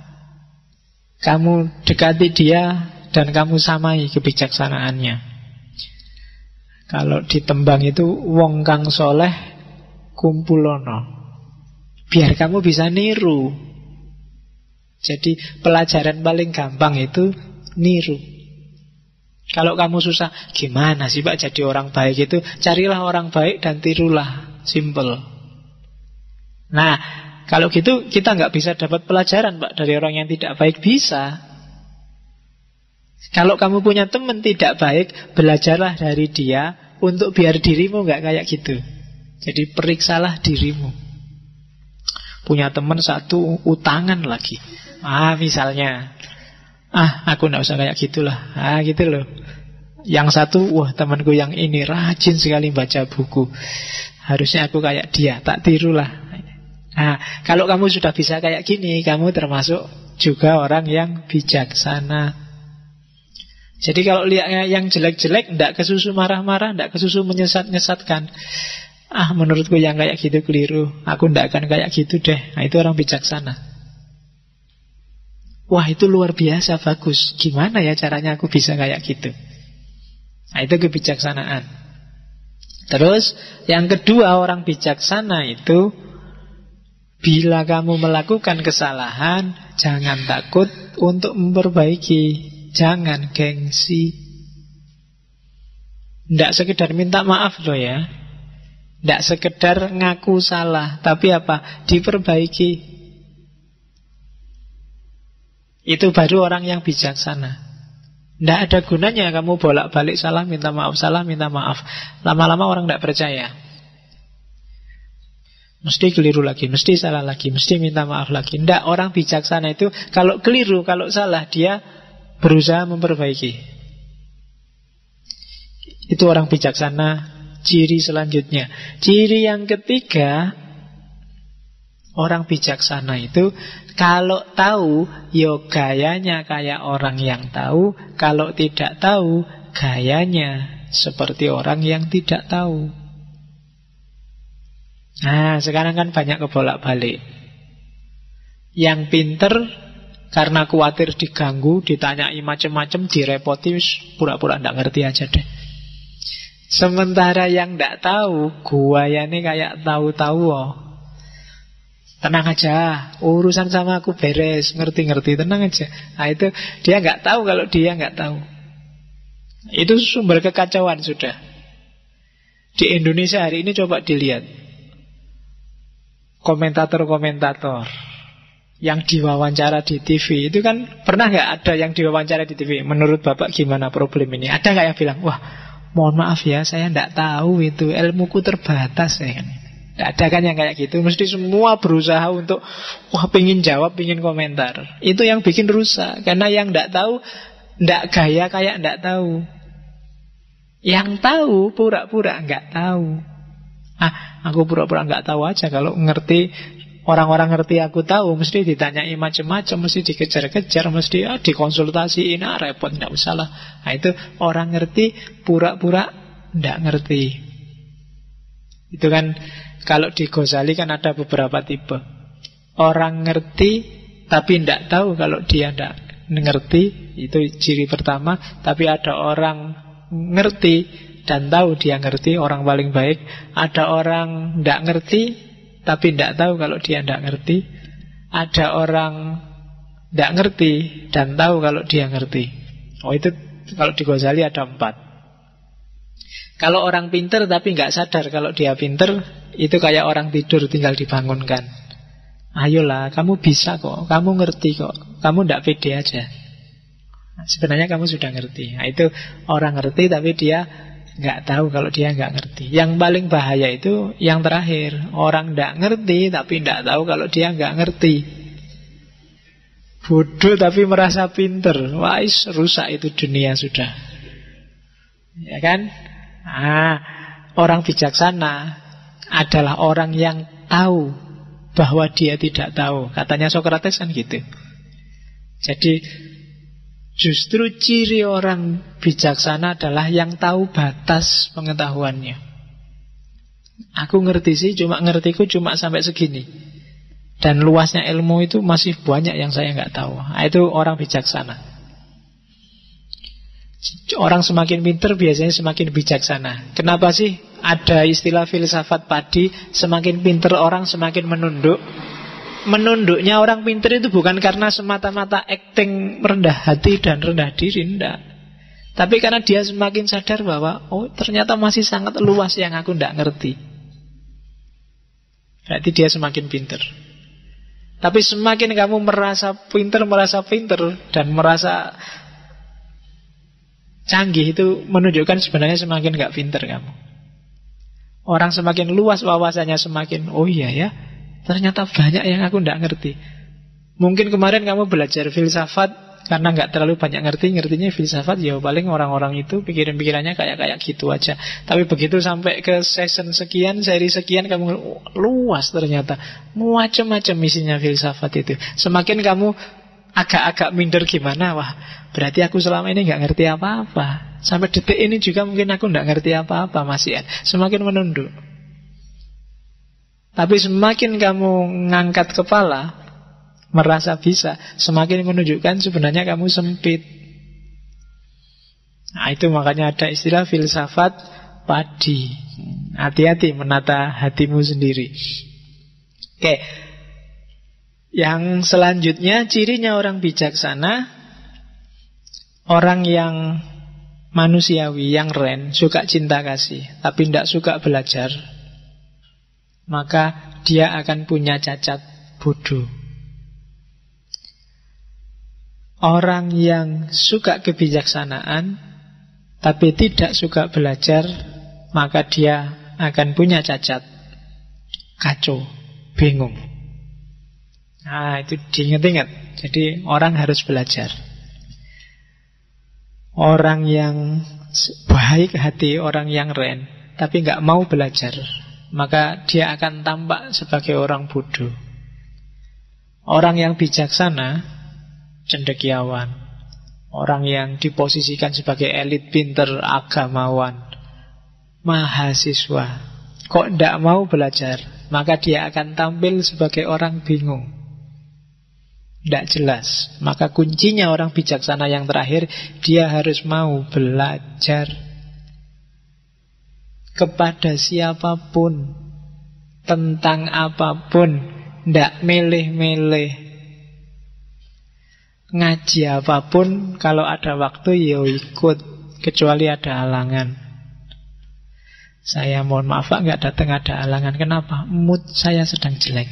kamu dekati dia dan kamu samai kebijaksanaannya. Kalau ditembang itu wong kang soleh kumpulono, biar kamu bisa niru. Jadi pelajaran paling gampang itu niru. Kalau kamu susah, gimana sih Pak jadi orang baik itu? Carilah orang baik dan tirulah. Simple. Nah, kalau gitu kita nggak bisa dapat pelajaran Pak dari orang yang tidak baik. Bisa. Kalau kamu punya teman tidak baik, belajarlah dari dia untuk biar dirimu nggak kayak gitu. Jadi periksalah dirimu. Punya teman satu utangan lagi. Misalnya, aku nggak usah kayak gitulah. Gitu loh. Yang satu, wah temanku yang ini rajin sekali baca buku. Harusnya aku kayak dia, tak tirulah. Kalau kamu sudah bisa kayak gini, kamu termasuk juga orang yang bijaksana. Jadi kalau lihat yang jelek-jelek, ndak kesusu marah-marah, ndak kesusu menyesat-nyesatkan. Menurutku yang kayak gitu keliru, aku ndak akan kayak gitu deh. Itu orang bijaksana. Wah, itu luar biasa bagus. Gimana ya caranya aku bisa kayak gitu? Itu kebijaksanaan. Terus yang kedua, orang bijaksana itu bila kamu melakukan kesalahan, jangan takut untuk memperbaiki. Jangan gengsi. Tidak sekedar minta maaf loh ya. Tidak sekedar ngaku salah, tapi apa? Diperbaiki. Itu baru orang yang bijaksana. Tidak ada gunanya kamu bolak-balik salah, minta maaf, salah, minta maaf. Lama-lama orang tidak percaya. Mesti keliru lagi, mesti salah lagi, mesti minta maaf lagi. Tidak, orang bijaksana itu kalau keliru, kalau salah, dia berusaha memperbaiki. Itu orang bijaksana. Ciri selanjutnya, ciri yang ketiga, orang bijaksana itu kalau tahu, yo gayanya kayak orang yang tahu. Kalau tidak tahu, gayanya seperti orang yang tidak tahu. Sekarang kan banyak kebolak-balik. Yang pinter karena khawatir diganggu, ditanyai macam-macam, direpoti, pura-pura tidak ngerti aja deh. Sementara yang tidak tahu, guayane kayak tahu-tahu. Tenang aja, urusan sama aku beres, ngerti-ngerti, tenang aja. Itu dia nggak tahu kalau dia nggak tahu. Itu sumber kekacauan sudah. Di Indonesia hari ini coba dilihat komentator-komentator yang diwawancara di TV. Itu kan pernah nggak ada yang diwawancara di TV? Menurut Bapak gimana problem ini? Ada nggak yang bilang, wah mohon maaf ya, saya tidak tahu itu, ilmuku terbatas ya kan. Tidak ada kan yang kayak gitu. Mesti semua berusaha untuk pengen jawab, pengen komentar. Itu yang bikin rusak. Karena yang tidak tahu, tidak gaya kayak tidak tahu. Yang tahu pura-pura nggak tahu. Aku pura-pura nggak tahu aja. Kalau ngerti, orang-orang ngerti aku tahu, mesti ditanyai macam-macam, mesti dikejar-kejar, mesti dikonsultasiin, repot, nggak usah lah. Itu orang ngerti pura-pura nggak ngerti. Itu kan kalau di Ghazali kan ada beberapa tipe. Orang ngerti tapi tidak tahu kalau dia tidak ngerti. Itu ciri pertama. Tapi ada orang ngerti dan tahu dia ngerti, orang paling baik. Ada orang tidak ngerti tapi tidak tahu kalau dia tidak ngerti. Ada orang tidak ngerti dan tahu kalau dia ngerti. Itu kalau di Ghazali ada 4. Kalau orang pinter tapi nggak sadar kalau dia pinter, itu kayak orang tidur tinggal dibangunkan. Ayolah, kamu bisa kok, kamu ngerti kok, kamu tidak pede aja. Sebenarnya kamu sudah ngerti. Itu orang ngerti tapi dia nggak tahu kalau dia nggak ngerti. Yang paling bahaya itu yang terakhir, orang nggak ngerti tapi nggak tahu kalau dia nggak ngerti. Bodoh tapi merasa pinter. Wah, rusak itu dunia sudah. Ya kan? Orang bijaksana adalah orang yang tahu bahwa dia tidak tahu. Katanya Sokrates kan gitu. Jadi justru ciri orang bijaksana adalah yang tahu batas pengetahuannya. Aku ngerti sih, ngertiku cuma sampai segini. Dan luasnya ilmu itu masih banyak yang saya nggak tahu. Itu orang bijaksana. Orang semakin pinter biasanya semakin bijaksana. Kenapa sih ada istilah filsafat padi, semakin pinter orang semakin menunduk? Menunduknya orang pinter itu bukan karena semata-mata acting rendah hati dan rendah diri, enggak. Tapi karena dia semakin sadar bahwa ternyata masih sangat luas yang aku enggak ngerti. Berarti dia semakin pinter. Tapi semakin kamu merasa pinter dan merasa canggih itu menunjukkan sebenarnya semakin gak pinter kamu. Orang semakin luas wawasannya semakin, oh iya ya, ternyata banyak yang aku gak ngerti. Mungkin kemarin kamu belajar filsafat karena gak terlalu banyak ngertinya filsafat, ya paling orang-orang itu pikiran-pikirannya kayak gitu aja. Tapi begitu sampai ke season sekian, seri sekian, kamu luas ternyata, macam-macam isinya filsafat itu. Semakin kamu agak-agak minder gimana, wah berarti aku selama ini gak ngerti apa-apa. Sampai detik ini juga mungkin aku gak ngerti apa-apa, Mas Ian. Semakin menunduk. Tapi semakin kamu ngangkat kepala, merasa bisa, semakin menunjukkan sebenarnya kamu sempit. Nah itu makanya ada istilah filsafat padi. Hati-hati menata hatimu sendiri. Oke. Yang selanjutnya, cirinya orang bijaksana, orang yang manusiawi, yang ren, suka cinta kasih, tapi tidak suka belajar, maka dia akan punya cacat bodoh. Orang yang suka kebijaksanaan, tapi tidak suka belajar, maka dia akan punya cacat kacau, bingung. Nah itu diingat-ingat. Jadi orang harus belajar. Orang yang baik hati, orang yang ren, tapi gak mau belajar, maka dia akan tampak sebagai orang bodoh. Orang yang bijaksana, cendekiawan, orang yang diposisikan sebagai elit pinter, agamawan, mahasiswa, kok gak mau belajar, maka dia akan tampil sebagai orang bingung, tidak jelas. Maka kuncinya orang bijaksana yang terakhir, dia harus mau belajar kepada siapapun, tentang apapun, tidak milih-milih. Ngaji apapun, kalau ada waktu ya ikut, kecuali ada halangan. Saya mohon maaf Pak, nggak datang, ada halangan. Kenapa? Mood saya sedang jelek.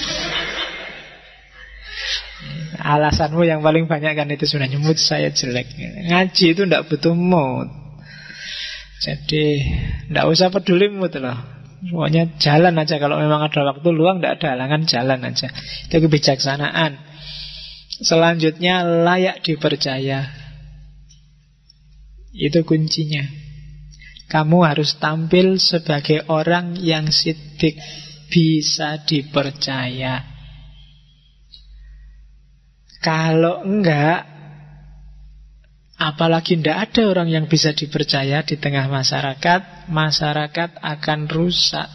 Alasanmu yang paling banyak kan itu sebenarnya, mood saya jelek. Ngaji itu tidak butuh mood. Jadi tidak usah peduli mood loh. Semuanya jalan aja. Kalau memang ada waktu luang, tidak ada halangan, jalan aja. Itu kebijaksanaan. Selanjutnya, layak dipercaya. Itu kuncinya. Kamu harus tampil sebagai orang yang sidik, bisa dipercaya. Kalau enggak, apalagi tidak ada orang yang bisa dipercaya di tengah masyarakat, masyarakat akan rusak.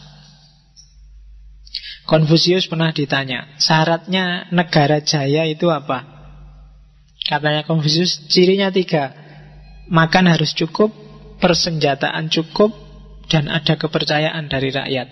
Konfusius pernah ditanya, syaratnya negara jaya itu apa? Katanya Konfusius, cirinya 3. Makan harus cukup, persenjataan cukup, dan ada kepercayaan dari rakyat.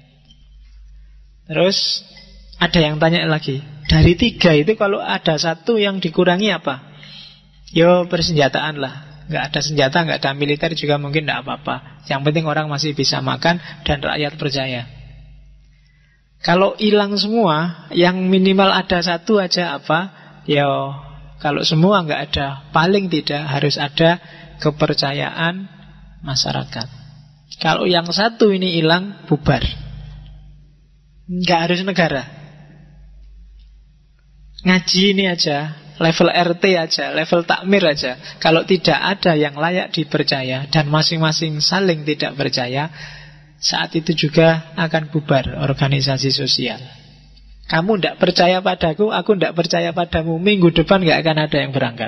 Terus ada yang tanya lagi, dari 3 itu kalau ada satu yang dikurangi apa? Yo persenjataan lah. Nggak ada senjata, nggak ada militer juga mungkin nggak apa-apa. Yang penting orang masih bisa makan dan rakyat percaya. Kalau hilang semua, yang minimal ada satu aja apa? Yo kalau semua nggak ada, paling tidak harus ada kepercayaan masyarakat. Kalau yang satu ini hilang, bubar. Nggak harus negara. Ngaji ini aja, level RT aja, level takmir aja. Kalau tidak ada yang layak dipercaya dan masing-masing saling tidak percaya, saat itu juga akan bubar organisasi sosial. Kamu tidak percaya padaku, aku tidak percaya padamu, minggu depan gak akan ada yang berangkat.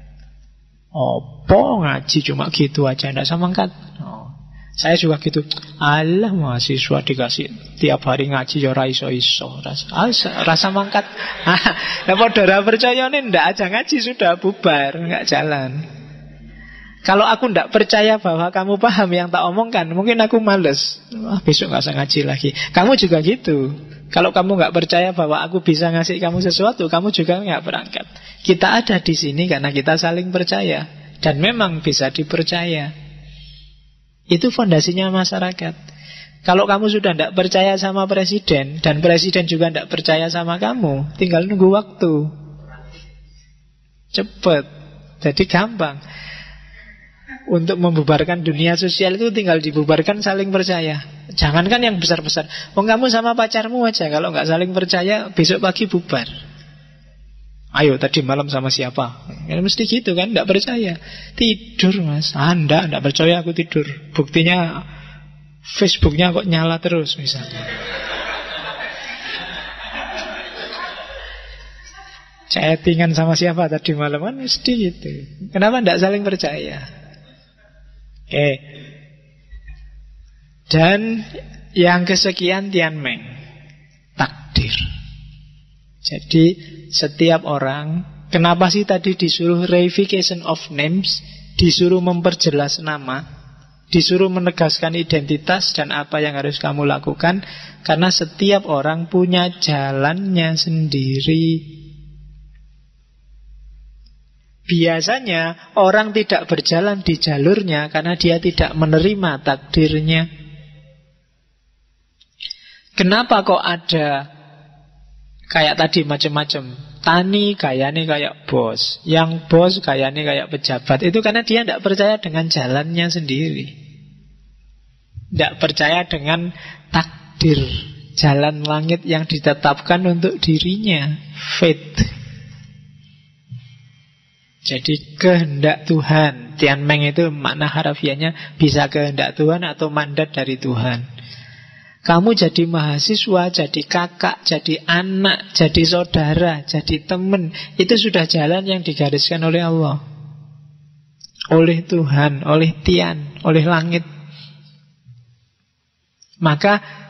Opo ngaji cuma gitu aja, tidak samangkat. Saya juga gitu. Alah mahasiswa dikasih tiap hari ngaji ya ora iso-iso. Rasa mangkat. Lah padha ora percaya nih ndak aja ngaji sudah bubar, enggak jalan. Kalau aku ndak percaya bahwa kamu paham yang tak omongkan, mungkin aku males. Besok enggak usah ngaji lagi. Kamu juga gitu. Kalau kamu nggak percaya bahwa aku bisa ngasih kamu sesuatu, kamu juga nggak berangkat. Kita ada di sini karena kita saling percaya dan memang bisa dipercaya. Itu fondasinya masyarakat. Kalau kamu sudah tidak percaya sama presiden dan presiden juga tidak percaya sama kamu, tinggal nunggu waktu. Cepet. Jadi gampang. untuk membubarkan dunia sosial itu tinggal dibubarkan saling percaya. Jangankan yang besar-besar. Kamu sama pacarmu aja, kalau nggak saling percaya besok pagi bubar. Ayo tadi malam sama siapa? Ya, mesti gitu kan, nggak percaya. Tidur mas, Anda nggak percaya aku tidur. Buktinya Facebooknya kok nyala terus misalnya. Chattingan sama siapa tadi malam, kan mesti gitu. Kenapa nggak saling percaya? Oke. Dan yang kesekian Tianmeng, takdir. Jadi setiap orang, kenapa sih tadi disuruh reification of names, disuruh memperjelas nama, disuruh menegaskan identitas dan apa yang harus kamu lakukan? Karena setiap orang punya jalannya sendiri. Biasanya orang tidak berjalan di jalurnya karena dia tidak menerima takdirnya. Kenapa kok ada kayak tadi macam-macam? Tani gayanya kayak bos, yang bos gayanya kayak pejabat. Itu karena dia tidak percaya dengan jalannya sendiri, tidak percaya dengan takdir, jalan langit yang ditetapkan untuk dirinya, fate. Jadi kehendak Tuhan. Tianmeng itu makna harafiahnya bisa kehendak Tuhan atau mandat dari Tuhan. Kamu jadi mahasiswa, jadi kakak, jadi anak, jadi saudara, jadi teman, itu sudah jalan yang digariskan oleh Allah, oleh Tuhan, oleh Tian, oleh langit. Maka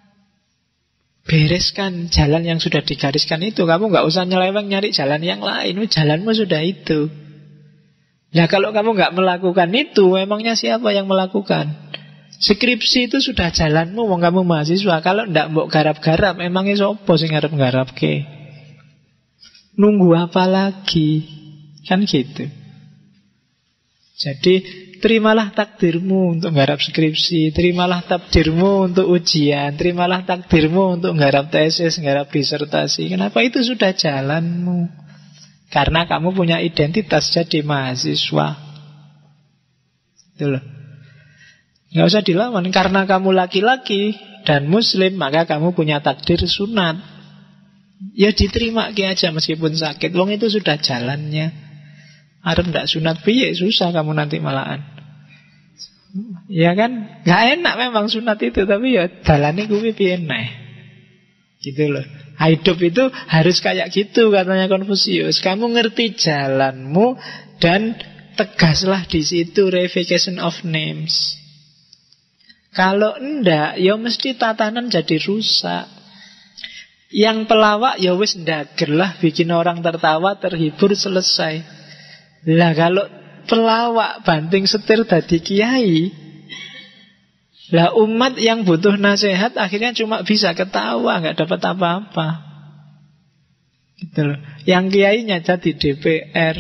bereskan jalan yang sudah digariskan itu. Kamu gak usah nyeleweng nyari jalan yang lain. Jalanmu sudah itu. Nah kalau kamu gak melakukan itu, emangnya siapa yang melakukan? Skripsi itu sudah jalanmu, wong kamu mahasiswa. Kalau ndak mbok garap-garap, emangnya sopo sing ngarep garapke? Nunggu apa lagi? Kan gitu. Jadi terimalah takdirmu untuk nggarap skripsi, terimalah takdirmu untuk ujian, terimalah takdirmu untuk nggarap tesis, nggarap disertasi. Kenapa? Itu sudah jalanmu. Karena kamu punya identitas jadi mahasiswa. Itu loh. Nggak usah dilawan. Karena kamu laki-laki dan muslim, maka kamu punya takdir sunat. Ya diterima aja meskipun sakit. Wong itu sudah jalannya. Arep ndak sunat piye, susah kamu nanti malahan. Ya kan? Gak enak memang sunat itu, tapi ya dalane kuwi piye neh. Gitu loh. Hidup itu harus kayak gitu katanya Konfusius. Kamu ngerti jalanmu dan tegaslah di situ, reification of names. Kalau enggak, ya mesti tatanan jadi rusak. Yang pelawak ya wis ndagerlah, bikin orang tertawa, terhibur, selesai. Lah kalau pelawak banting setir dadi kiai, lah umat yang butuh nasihat akhirnya cuma bisa ketawa, gak dapat apa-apa. Gitu loh. Yang kiainya jadi DPR,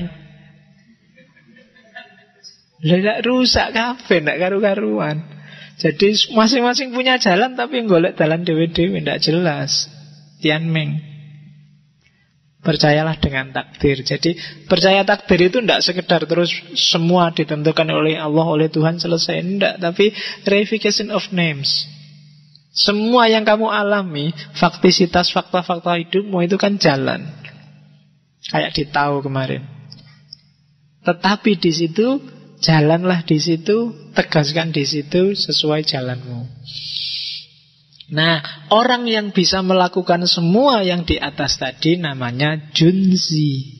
lah rusak kabeh, ndak karu-karuan. Jadi masing-masing punya jalan tapi golek dalan dhewe-dhewe ndak jelas. Tianmeng. Percayalah dengan takdir. Jadi percaya takdir itu tidak sekedar terus semua ditentukan oleh Allah, oleh Tuhan, selesai. Tidak, tapi reification of names. Semua yang kamu alami, faktisitas, fakta-fakta hidupmu itu kan jalan. Kayak di Tau kemarin. Tetapi di situ, jalanlah di situ, tegaskan di situ sesuai jalanmu. Nah, orang yang bisa melakukan semua yang di atas tadi namanya Junzi.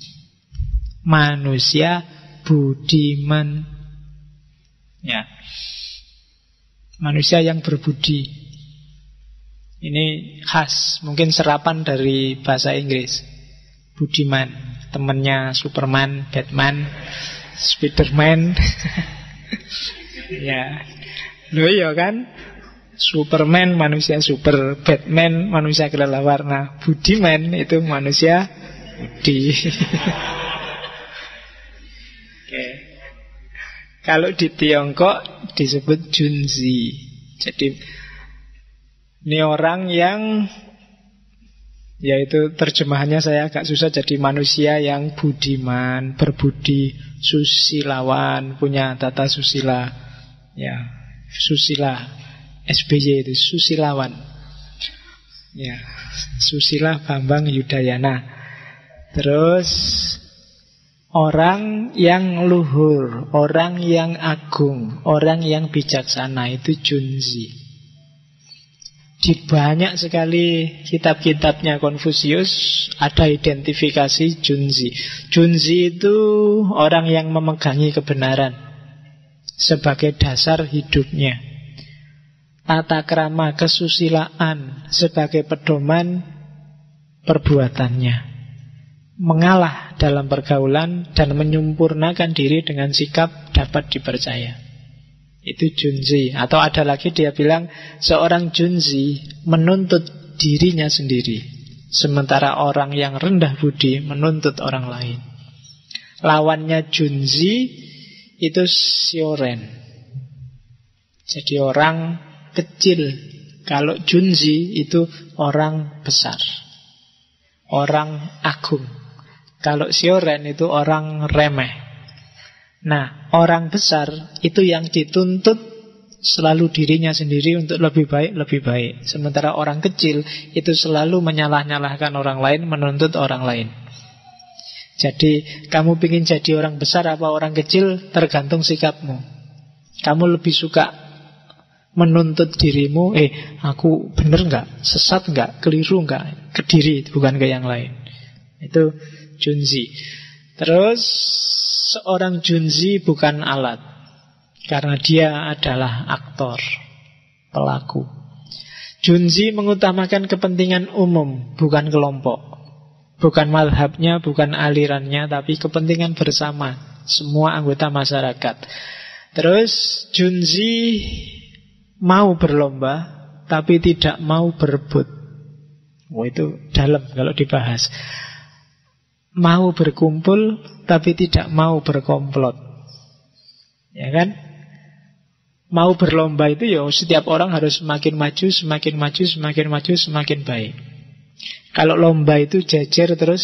Manusia budiman. Ya. Manusia yang berbudi. Ini khas, mungkin serapan dari bahasa Inggris. Budiman, temannya Superman, Batman, Spiderman. Ya. Loh iya kan? Superman manusia super, Batman manusia kelelawar. Nah, Budiman itu manusia budi. Oke. Kalau di Tiongkok disebut Junzi. Jadi ini orang yang Yaitu terjemahannya saya agak susah, jadi manusia yang budiman, berbudi, susilawan, punya tata susila. Ya, susila. SBY itu susilawan. Ya, Susila Bambang Yudayana. Terus orang yang luhur, orang yang agung, orang yang bijaksana, itu Junzi. Di banyak sekali kitab-kitabnya Konfusius ada identifikasi Junzi. Junzi itu orang yang memegangi kebenaran sebagai dasar hidupnya. Tata krama kesusilaan sebagai pedoman perbuatannya. Mengalah dalam pergaulan dan menyempurnakan diri dengan sikap dapat dipercaya. Itu Junzi. Atau ada lagi dia bilang, seorang Junzi menuntut dirinya sendiri, sementara orang yang rendah budi menuntut orang lain. Lawannya Junzi itu Sioren. Jadi orang kecil. Kalau Junzi itu orang besar, orang agung. Kalau Sioren itu orang remeh. Nah, orang besar itu yang dituntut selalu dirinya sendiri untuk lebih baik. Sementara orang kecil itu selalu menyalah-nyalahkan orang lain, menuntut orang lain. Jadi, kamu ingin jadi orang besar apa orang kecil, tergantung sikapmu. Kamu lebih suka menuntut dirimu, aku benar nggak, sesat nggak, keliru nggak, ke diri, bukan ke yang lain. Itu Junzi. Terus seorang Junzi bukan alat, karena dia adalah aktor, pelaku. Junzi mengutamakan kepentingan umum, bukan kelompok. Bukan mazhabnya, bukan alirannya, tapi kepentingan bersama semua anggota masyarakat. Terus Junzi mau berlomba, tapi tidak mau berebut. Itu dalam kalau dibahas. Mau berkumpul tapi tidak mau berkomplot. Ya kan? Mau berlomba itu ya setiap orang harus semakin maju, semakin maju, semakin maju, semakin baik. Kalau lomba itu jajar terus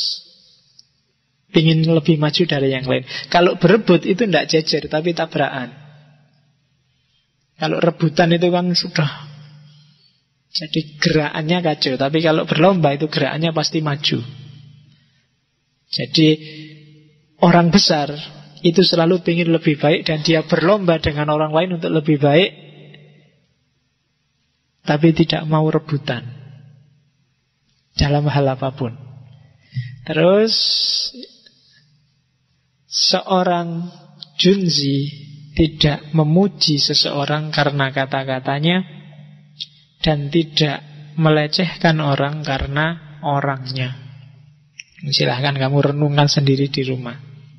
ingin lebih maju dari yang lain. Kalau berebut itu tidak jajar tapi tabrakan. Kalau rebutan itu kan sudah jadi gerakannya kacau. Tapi kalau berlomba itu gerakannya pasti maju. Jadi orang besar itu selalu ingin lebih baik dan dia berlomba dengan orang lain untuk lebih baik, tapi tidak mau rebutan dalam hal apapun. Terus seorang Junzi tidak memuji seseorang karena kata-katanya dan tidak melecehkan orang karena orangnya. Silahkan kamu renungkan sendiri di rumah.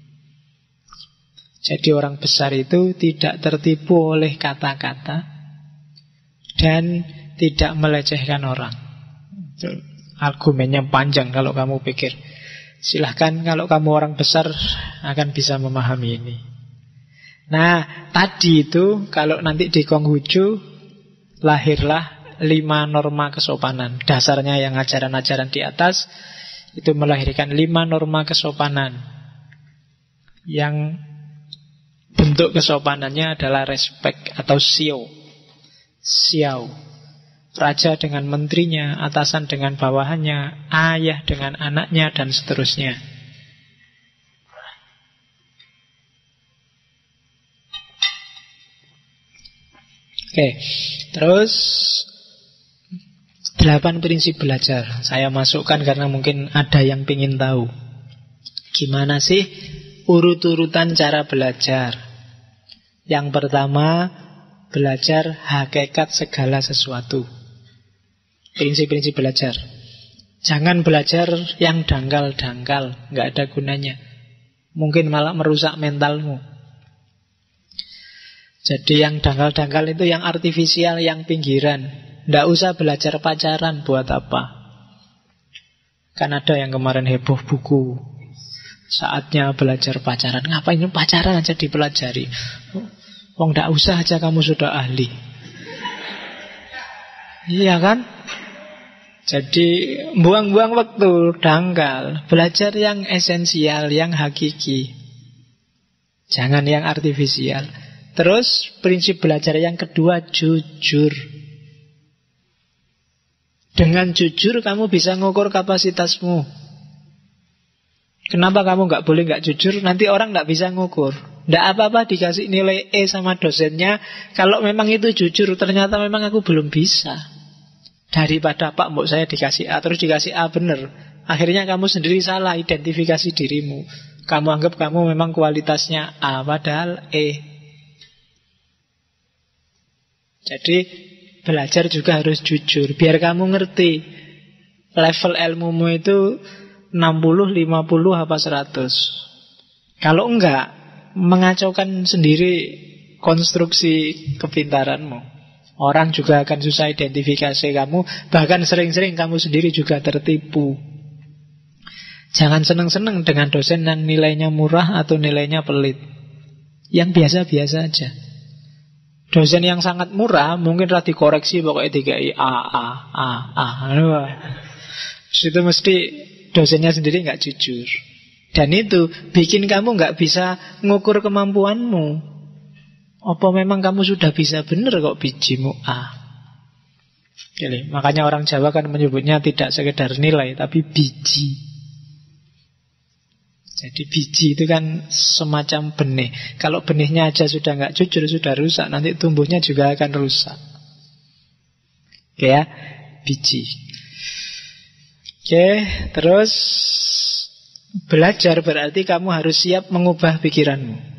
Jadi orang besar itu tidak tertipu oleh kata-kata dan tidak melecehkan orang. Argumennya panjang kalau kamu pikir. Silahkan kalau kamu orang besar akan bisa memahami ini. Nah, tadi itu kalau nanti di Konghucu lahirlah 5 norma kesopanan. Dasarnya yang ajaran-ajaran di atas itu melahirkan 5 norma kesopanan. Yang bentuk kesopanannya adalah respect atau xiao. Raja dengan menterinya, atasan dengan bawahannya, ayah dengan anaknya, dan seterusnya. Oke, terus 8 prinsip belajar. Saya masukkan karena mungkin ada yang ingin tahu. Gimana sih urut-urutan cara belajar? Yang pertama, belajar hakikat segala sesuatu. Prinsip-prinsip belajar. Jangan belajar yang dangkal-dangkal, nggak ada gunanya. Mungkin malah merusak mentalmu. Jadi yang dangkal-dangkal itu yang artifisial, yang pinggiran. Nggak usah belajar pacaran, buat apa? Kan ada yang kemarin heboh buku saatnya belajar pacaran. Ngapain pacaran aja dipelajari? Wong nggak usah aja kamu sudah ahli. Iya kan? Jadi buang-buang waktu, dangkal. Belajar yang esensial, yang hakiki. Jangan yang artifisial. Terus prinsip belajar yang kedua, jujur. Dengan jujur kamu bisa ngukur kapasitasmu. Kenapa kamu nggak boleh nggak jujur? Nanti orang nggak bisa ngukur. Nggak apa-apa dikasih nilai E sama dosennya. Kalau memang itu jujur, ternyata memang aku belum bisa. Daripada Pak mbok saya dikasih A terus dikasih A bener, akhirnya kamu sendiri salah identifikasi dirimu. Kamu anggap kamu memang kualitasnya A padahal E. Jadi belajar juga harus jujur. Biar kamu ngerti level ilmumu itu 60, 50 apa 100. Kalau enggak, mengacaukan sendiri konstruksi kepintaranmu. Orang juga akan susah identifikasi kamu. Bahkan sering-sering kamu sendiri juga tertipu. Jangan seneng-seneng dengan dosen yang nilainya murah atau nilainya pelit. Yang biasa-biasa aja. Dosen yang sangat murah mungkin telah dikoreksi pokoknya 3I A. Itu mesti dosennya sendiri gak jujur. Dan itu bikin kamu gak bisa ngukur kemampuanmu. Apa memang kamu sudah bisa benar kok bijimu A? Jadi, makanya orang Jawa kan menyebutnya tidak sekedar nilai, tapi biji. Jadi biji itu kan semacam benih. Kalau benihnya aja sudah nggak jujur, sudah rusak, nanti tumbuhnya juga akan rusak. Oke ya, biji. Oke, terus belajar berarti kamu harus siap mengubah pikiranmu.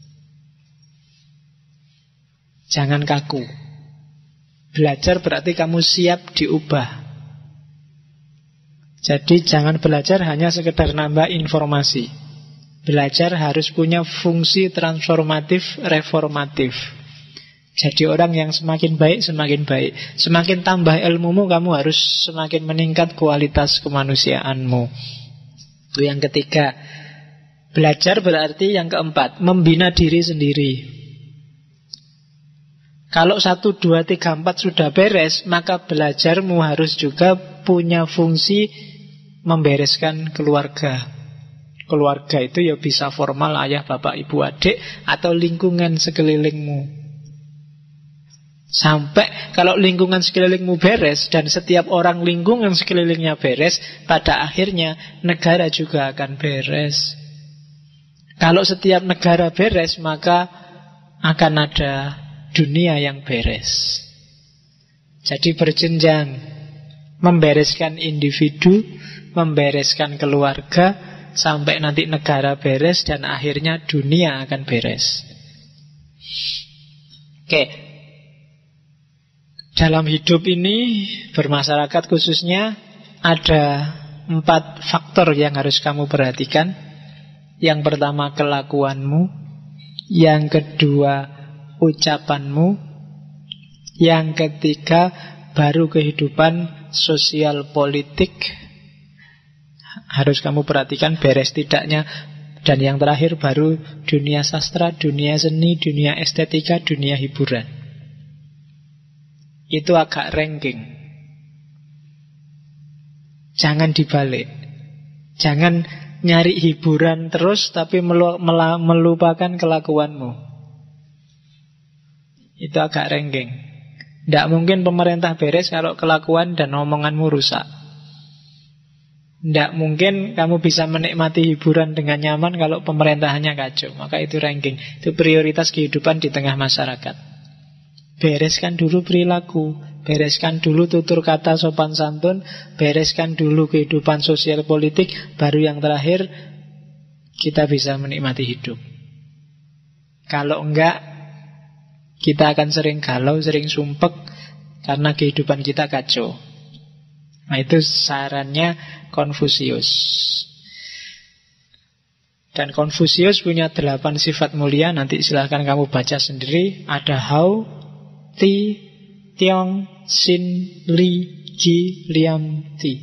Jangan kaku. Belajar berarti kamu siap diubah. Jadi jangan belajar hanya sekedar nambah informasi. Belajar harus punya fungsi transformatif, reformatif. Jadi orang yang semakin baik, semakin baik. Semakin tambah ilmumu, kamu harus semakin meningkat kualitas kemanusiaanmu. Itu yang ketiga. Belajar berarti yang keempat, membina diri sendiri. Kalau 1, 2, 3, 4 sudah beres, maka belajarmu harus juga punya fungsi membereskan keluarga. Keluarga itu ya bisa formal, ayah, bapak, ibu, adik, atau lingkungan sekelilingmu. Sampai kalau lingkungan sekelilingmu beres dan setiap orang lingkungan sekelilingnya beres, pada akhirnya negara juga akan beres. Kalau setiap negara beres, maka akan ada dunia yang beres. Jadi berjenjang, membereskan individu, membereskan keluarga, sampai nanti negara beres dan akhirnya dunia akan beres. Oke. Dalam hidup ini, bermasyarakat khususnya, ada 4 faktor yang harus kamu perhatikan. Yang pertama kelakuanmu, yang kedua ucapanmu, yang ketiga baru kehidupan sosial politik, harus kamu perhatikan beres tidaknya. Dan yang terakhir baru dunia sastra, dunia seni, dunia estetika, dunia hiburan. Itu agak ranking. Jangan dibalik. Jangan nyari hiburan terus tapi melupakan kelakuanmu. Itu agak ranking. Tidak mungkin pemerintah beres kalau kelakuan dan omonganmu rusak. Tidak mungkin kamu bisa menikmati hiburan dengan nyaman kalau pemerintahannya kacau. Maka itu ranking. Itu prioritas kehidupan di tengah masyarakat. Bereskan dulu perilaku, bereskan dulu tutur kata sopan santun, bereskan dulu kehidupan sosial politik, baru yang terakhir kita bisa menikmati hidup. Kalau enggak, kita akan sering galau, sering sumpek karena kehidupan kita kacau. Nah, itu sarannya Konfusius. Dan Konfusius punya 8 sifat mulia. Nanti silahkan kamu baca sendiri. Ada Hao, Ti, Tiong, Sin, Li, Ji, Liam, Ti.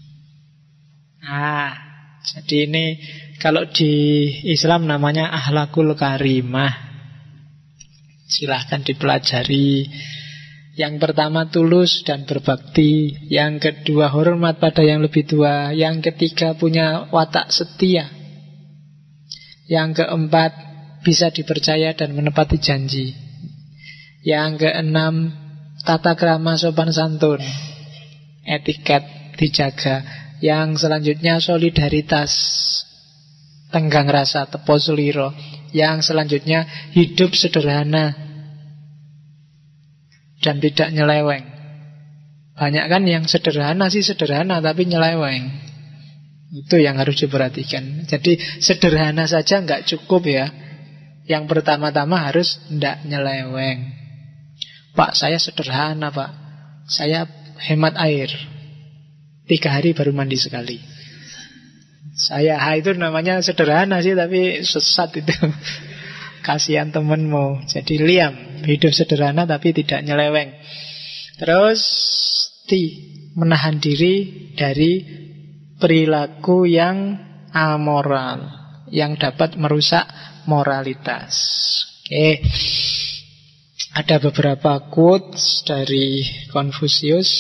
Nah, jadi ini kalau di Islam namanya akhlakul karimah. Silahkan dipelajari. Yang pertama tulus dan berbakti. Yang kedua hormat pada yang lebih tua. Yang ketiga punya watak setia. Yang keempat bisa dipercaya dan menepati janji. Yang keenam tata krama sopan santun, etiket dijaga. Yang selanjutnya solidaritas, tenggang rasa, tepo seliro. Yang selanjutnya hidup sederhana dan tidak nyeleweng. Banyak kan yang sederhana sih sederhana tapi nyeleweng. Itu yang harus diperhatikan. Jadi sederhana saja nggak cukup ya. Yang pertama-tama harus tidak nyeleweng. Pak, saya sederhana Pak. Saya hemat air. 3 hari baru mandi sekali. Saya itu namanya sederhana sih tapi sesat itu. Kasihan temenmu. Jadi liam, hidup sederhana tapi tidak nyeleweng. Terus menahan diri dari perilaku yang amoral, yang dapat merusak moralitas. Oke. Ada beberapa quotes dari Confucius.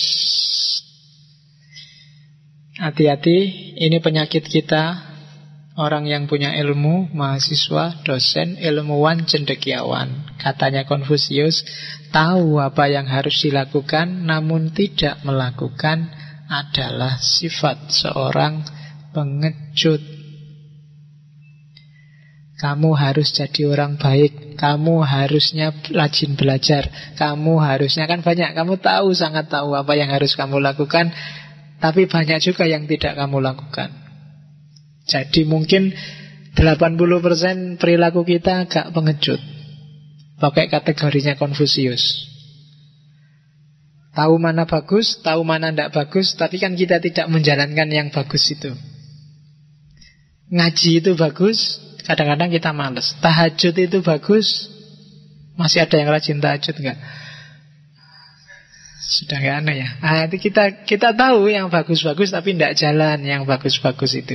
Hati-hati, ini penyakit kita. Orang yang punya ilmu, mahasiswa, dosen, ilmuwan, cendekiawan. Katanya Confucius, tahu apa yang harus dilakukan namun tidak melakukan adalah sifat seorang pengecut. Kamu harus jadi orang baik. Kamu harusnya rajin belajar. Kamu harusnya kan banyak. Kamu tahu, sangat tahu apa yang harus kamu lakukan. Tapi banyak juga yang tidak kamu lakukan. Jadi mungkin 80% perilaku kita agak pengecut. Pakai kategorinya Confucius. Tahu mana bagus, tahu mana tidak bagus. Tapi kan kita tidak menjalankan yang bagus itu. Ngaji itu bagus, kadang-kadang kita malas. Tahajud itu bagus. Masih ada yang rajin tahajud enggak? Sudah enggak aneh ya. Itu kita tahu yang bagus-bagus tapi tidak jalan yang bagus-bagus itu.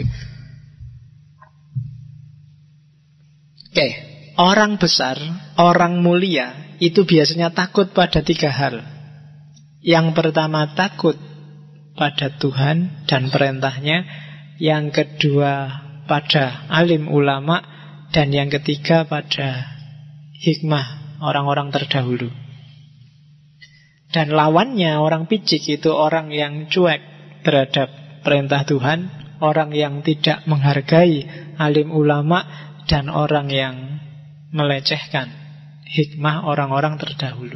Oke, orang besar, orang mulia itu biasanya takut pada 3 hal. Yang pertama takut pada Tuhan dan perintahnya. Yang kedua pada alim ulama. Dan yang ketiga pada hikmah orang-orang terdahulu. Dan lawannya orang picik itu orang yang cuek terhadap perintah Tuhan. Orang yang tidak menghargai alim ulama. Dan orang yang melecehkan hikmah orang-orang terdahulu.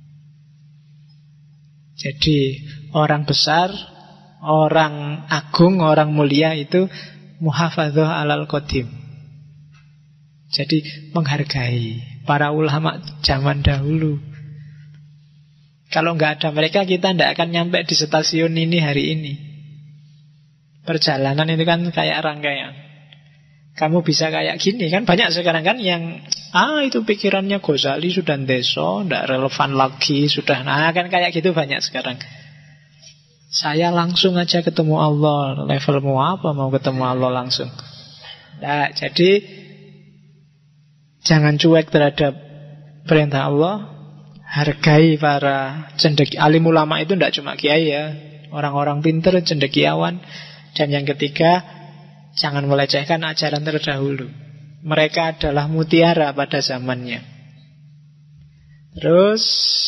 Jadi orang besar, orang agung, orang mulia itu muhafadzah alal qadim. Jadi menghargai para ulama zaman dahulu. Kalau nggak ada mereka kita tidak akan nyampe di stasiun ini hari ini. Perjalanan itu kan kayak rangkaian. Kamu bisa kayak gini kan. Banyak sekarang kan yang itu pikirannya Ghazali sudah ndeso, tidak relevan lagi, sudah kan kayak gitu banyak sekarang. Saya langsung aja ketemu Allah. Levelmu apa mau ketemu Allah langsung? Nah, jadi jangan cuek terhadap perintah Allah. Hargai para alim ulama itu tidak cuma kiai ya, orang-orang pintar, cendekiawan. Dan yang ketiga, jangan melecehkan ajaran terdahulu. Mereka adalah mutiara pada zamannya. Terus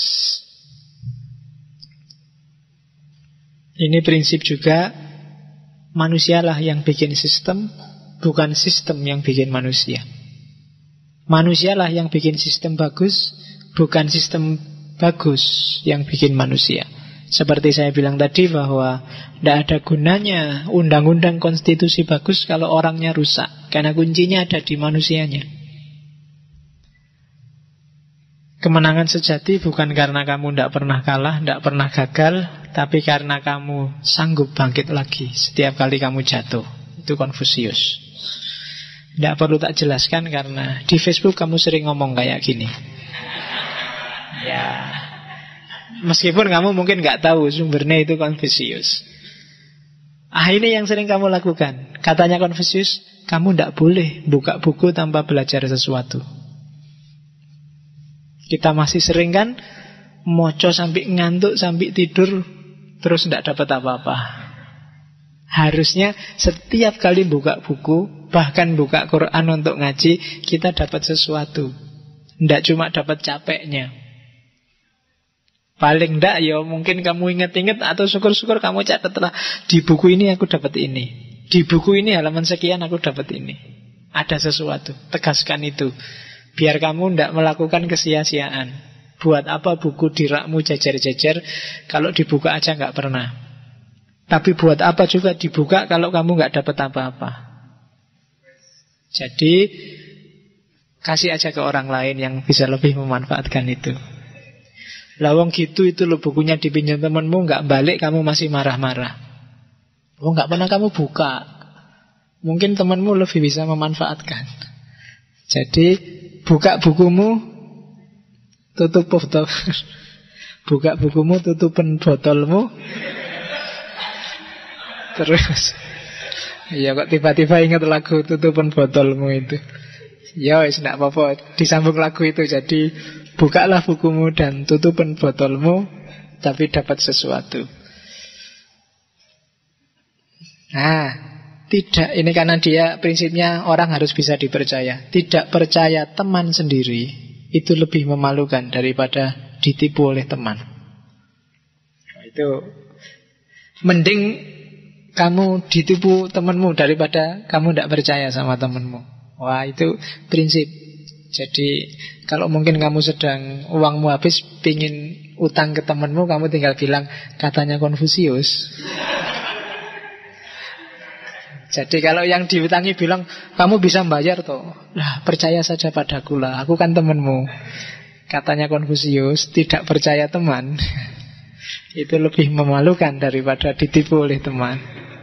ini prinsip juga, manusialah yang bikin sistem, bukan sistem yang bikin manusia. Manusialah yang bikin sistem bagus, bukan sistem bagus yang bikin manusia. Seperti saya bilang tadi bahwa tidak ada gunanya undang-undang konstitusi bagus kalau orangnya rusak. Karena kuncinya ada di manusianya. Kemenangan sejati bukan karena kamu tidak pernah kalah, tidak pernah gagal, tapi karena kamu sanggup bangkit lagi setiap kali kamu jatuh. Itu Confucius. Tidak perlu tak jelaskan karena di Facebook kamu sering ngomong kayak gini. Ya, meskipun kamu mungkin nggak tahu sumbernya itu Confucius. Ini yang sering kamu lakukan. Katanya Confucius, kamu tidak boleh buka buku tanpa belajar sesuatu. Kita masih sering kan moco sampai ngantuk, sampai tidur, terus tidak dapat apa-apa. Harusnya setiap kali buka buku, bahkan buka Quran untuk ngaji, kita dapat sesuatu. Tidak cuma dapat capeknya. Paling tidak ya mungkin kamu ingat-ingat, atau syukur-syukur kamu catatlah, di buku ini aku dapat ini, di buku ini halaman sekian aku dapat ini. Ada sesuatu, tegaskan itu. Biar kamu tidak melakukan kesia-siaan. Buat apa buku di rakmu jajar-jajar kalau dibuka aja nggak pernah. Tapi buat apa juga dibuka kalau kamu nggak dapat apa-apa. Jadi kasih aja ke orang lain yang bisa lebih memanfaatkan itu. Lawang gitu itu lo bukunya dipinjam temanmu, nggak balik kamu masih marah-marah. Oh nggak pernah kamu buka. Mungkin temanmu lebih bisa memanfaatkan. Jadi buka bukumu, tutup botol. Buka bukumu, tutupin botolmu. Terus ya kok tiba-tiba ingat lagu tutupan botolmu itu. Ya wis ndak apa-apa, disambung lagu itu. Jadi bukalah bukumu dan tutupan botolmu, tapi dapat sesuatu. Nah, tidak, ini karena dia prinsipnya orang harus bisa dipercaya. Tidak percaya teman sendiri itu lebih memalukan daripada ditipu oleh teman. Itu mending kamu ditipu temanmu daripada kamu tidak percaya sama temanmu. Wah, itu prinsip. Jadi kalau mungkin kamu sedang uangmu habis, pingin utang ke temanmu, kamu tinggal bilang katanya Konfusius. Jadi kalau yang diutangi bilang kamu bisa bayar toh, lah percaya saja padaku lah, aku kan temanmu. Katanya Konfusius, tidak percaya teman. Itu lebih memalukan daripada ditipu oleh teman.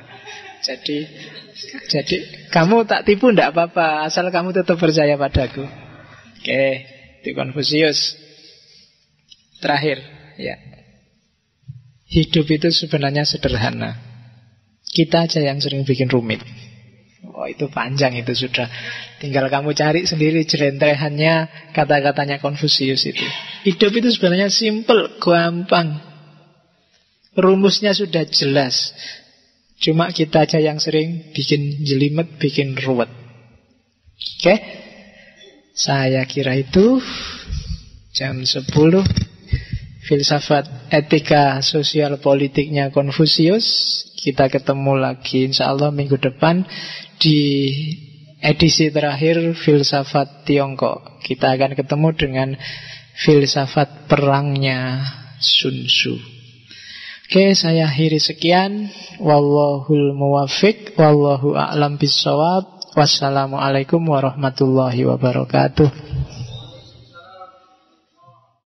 Jadi kamu tak tipu tidak apa-apa, asal kamu tetap percaya padaku. Oke, itu Konfusius. Terakhir, ya. Hidup itu sebenarnya sederhana. Kita aja yang sering bikin rumit. Oh, itu panjang itu sudah. Tinggal kamu cari sendiri jelentrehannya kata-katanya Konfusius itu. Hidup itu sebenarnya simple, gampang. Rumusnya sudah jelas. Cuma kita aja yang sering bikin jelimet, bikin ruwet. Oke? Saya kira itu jam 10. Filsafat etika sosial politiknya Konfusius. Kita ketemu lagi insya Allah minggu depan di edisi terakhir Filsafat Tiongkok. Kita akan ketemu dengan filsafat perangnya Sun Tzu. Oke, saya akhiri sekian. Wallahul muwaffiq, wallahu a'lam bissawab. Wassalamualaikum warahmatullahi wabarakatuh.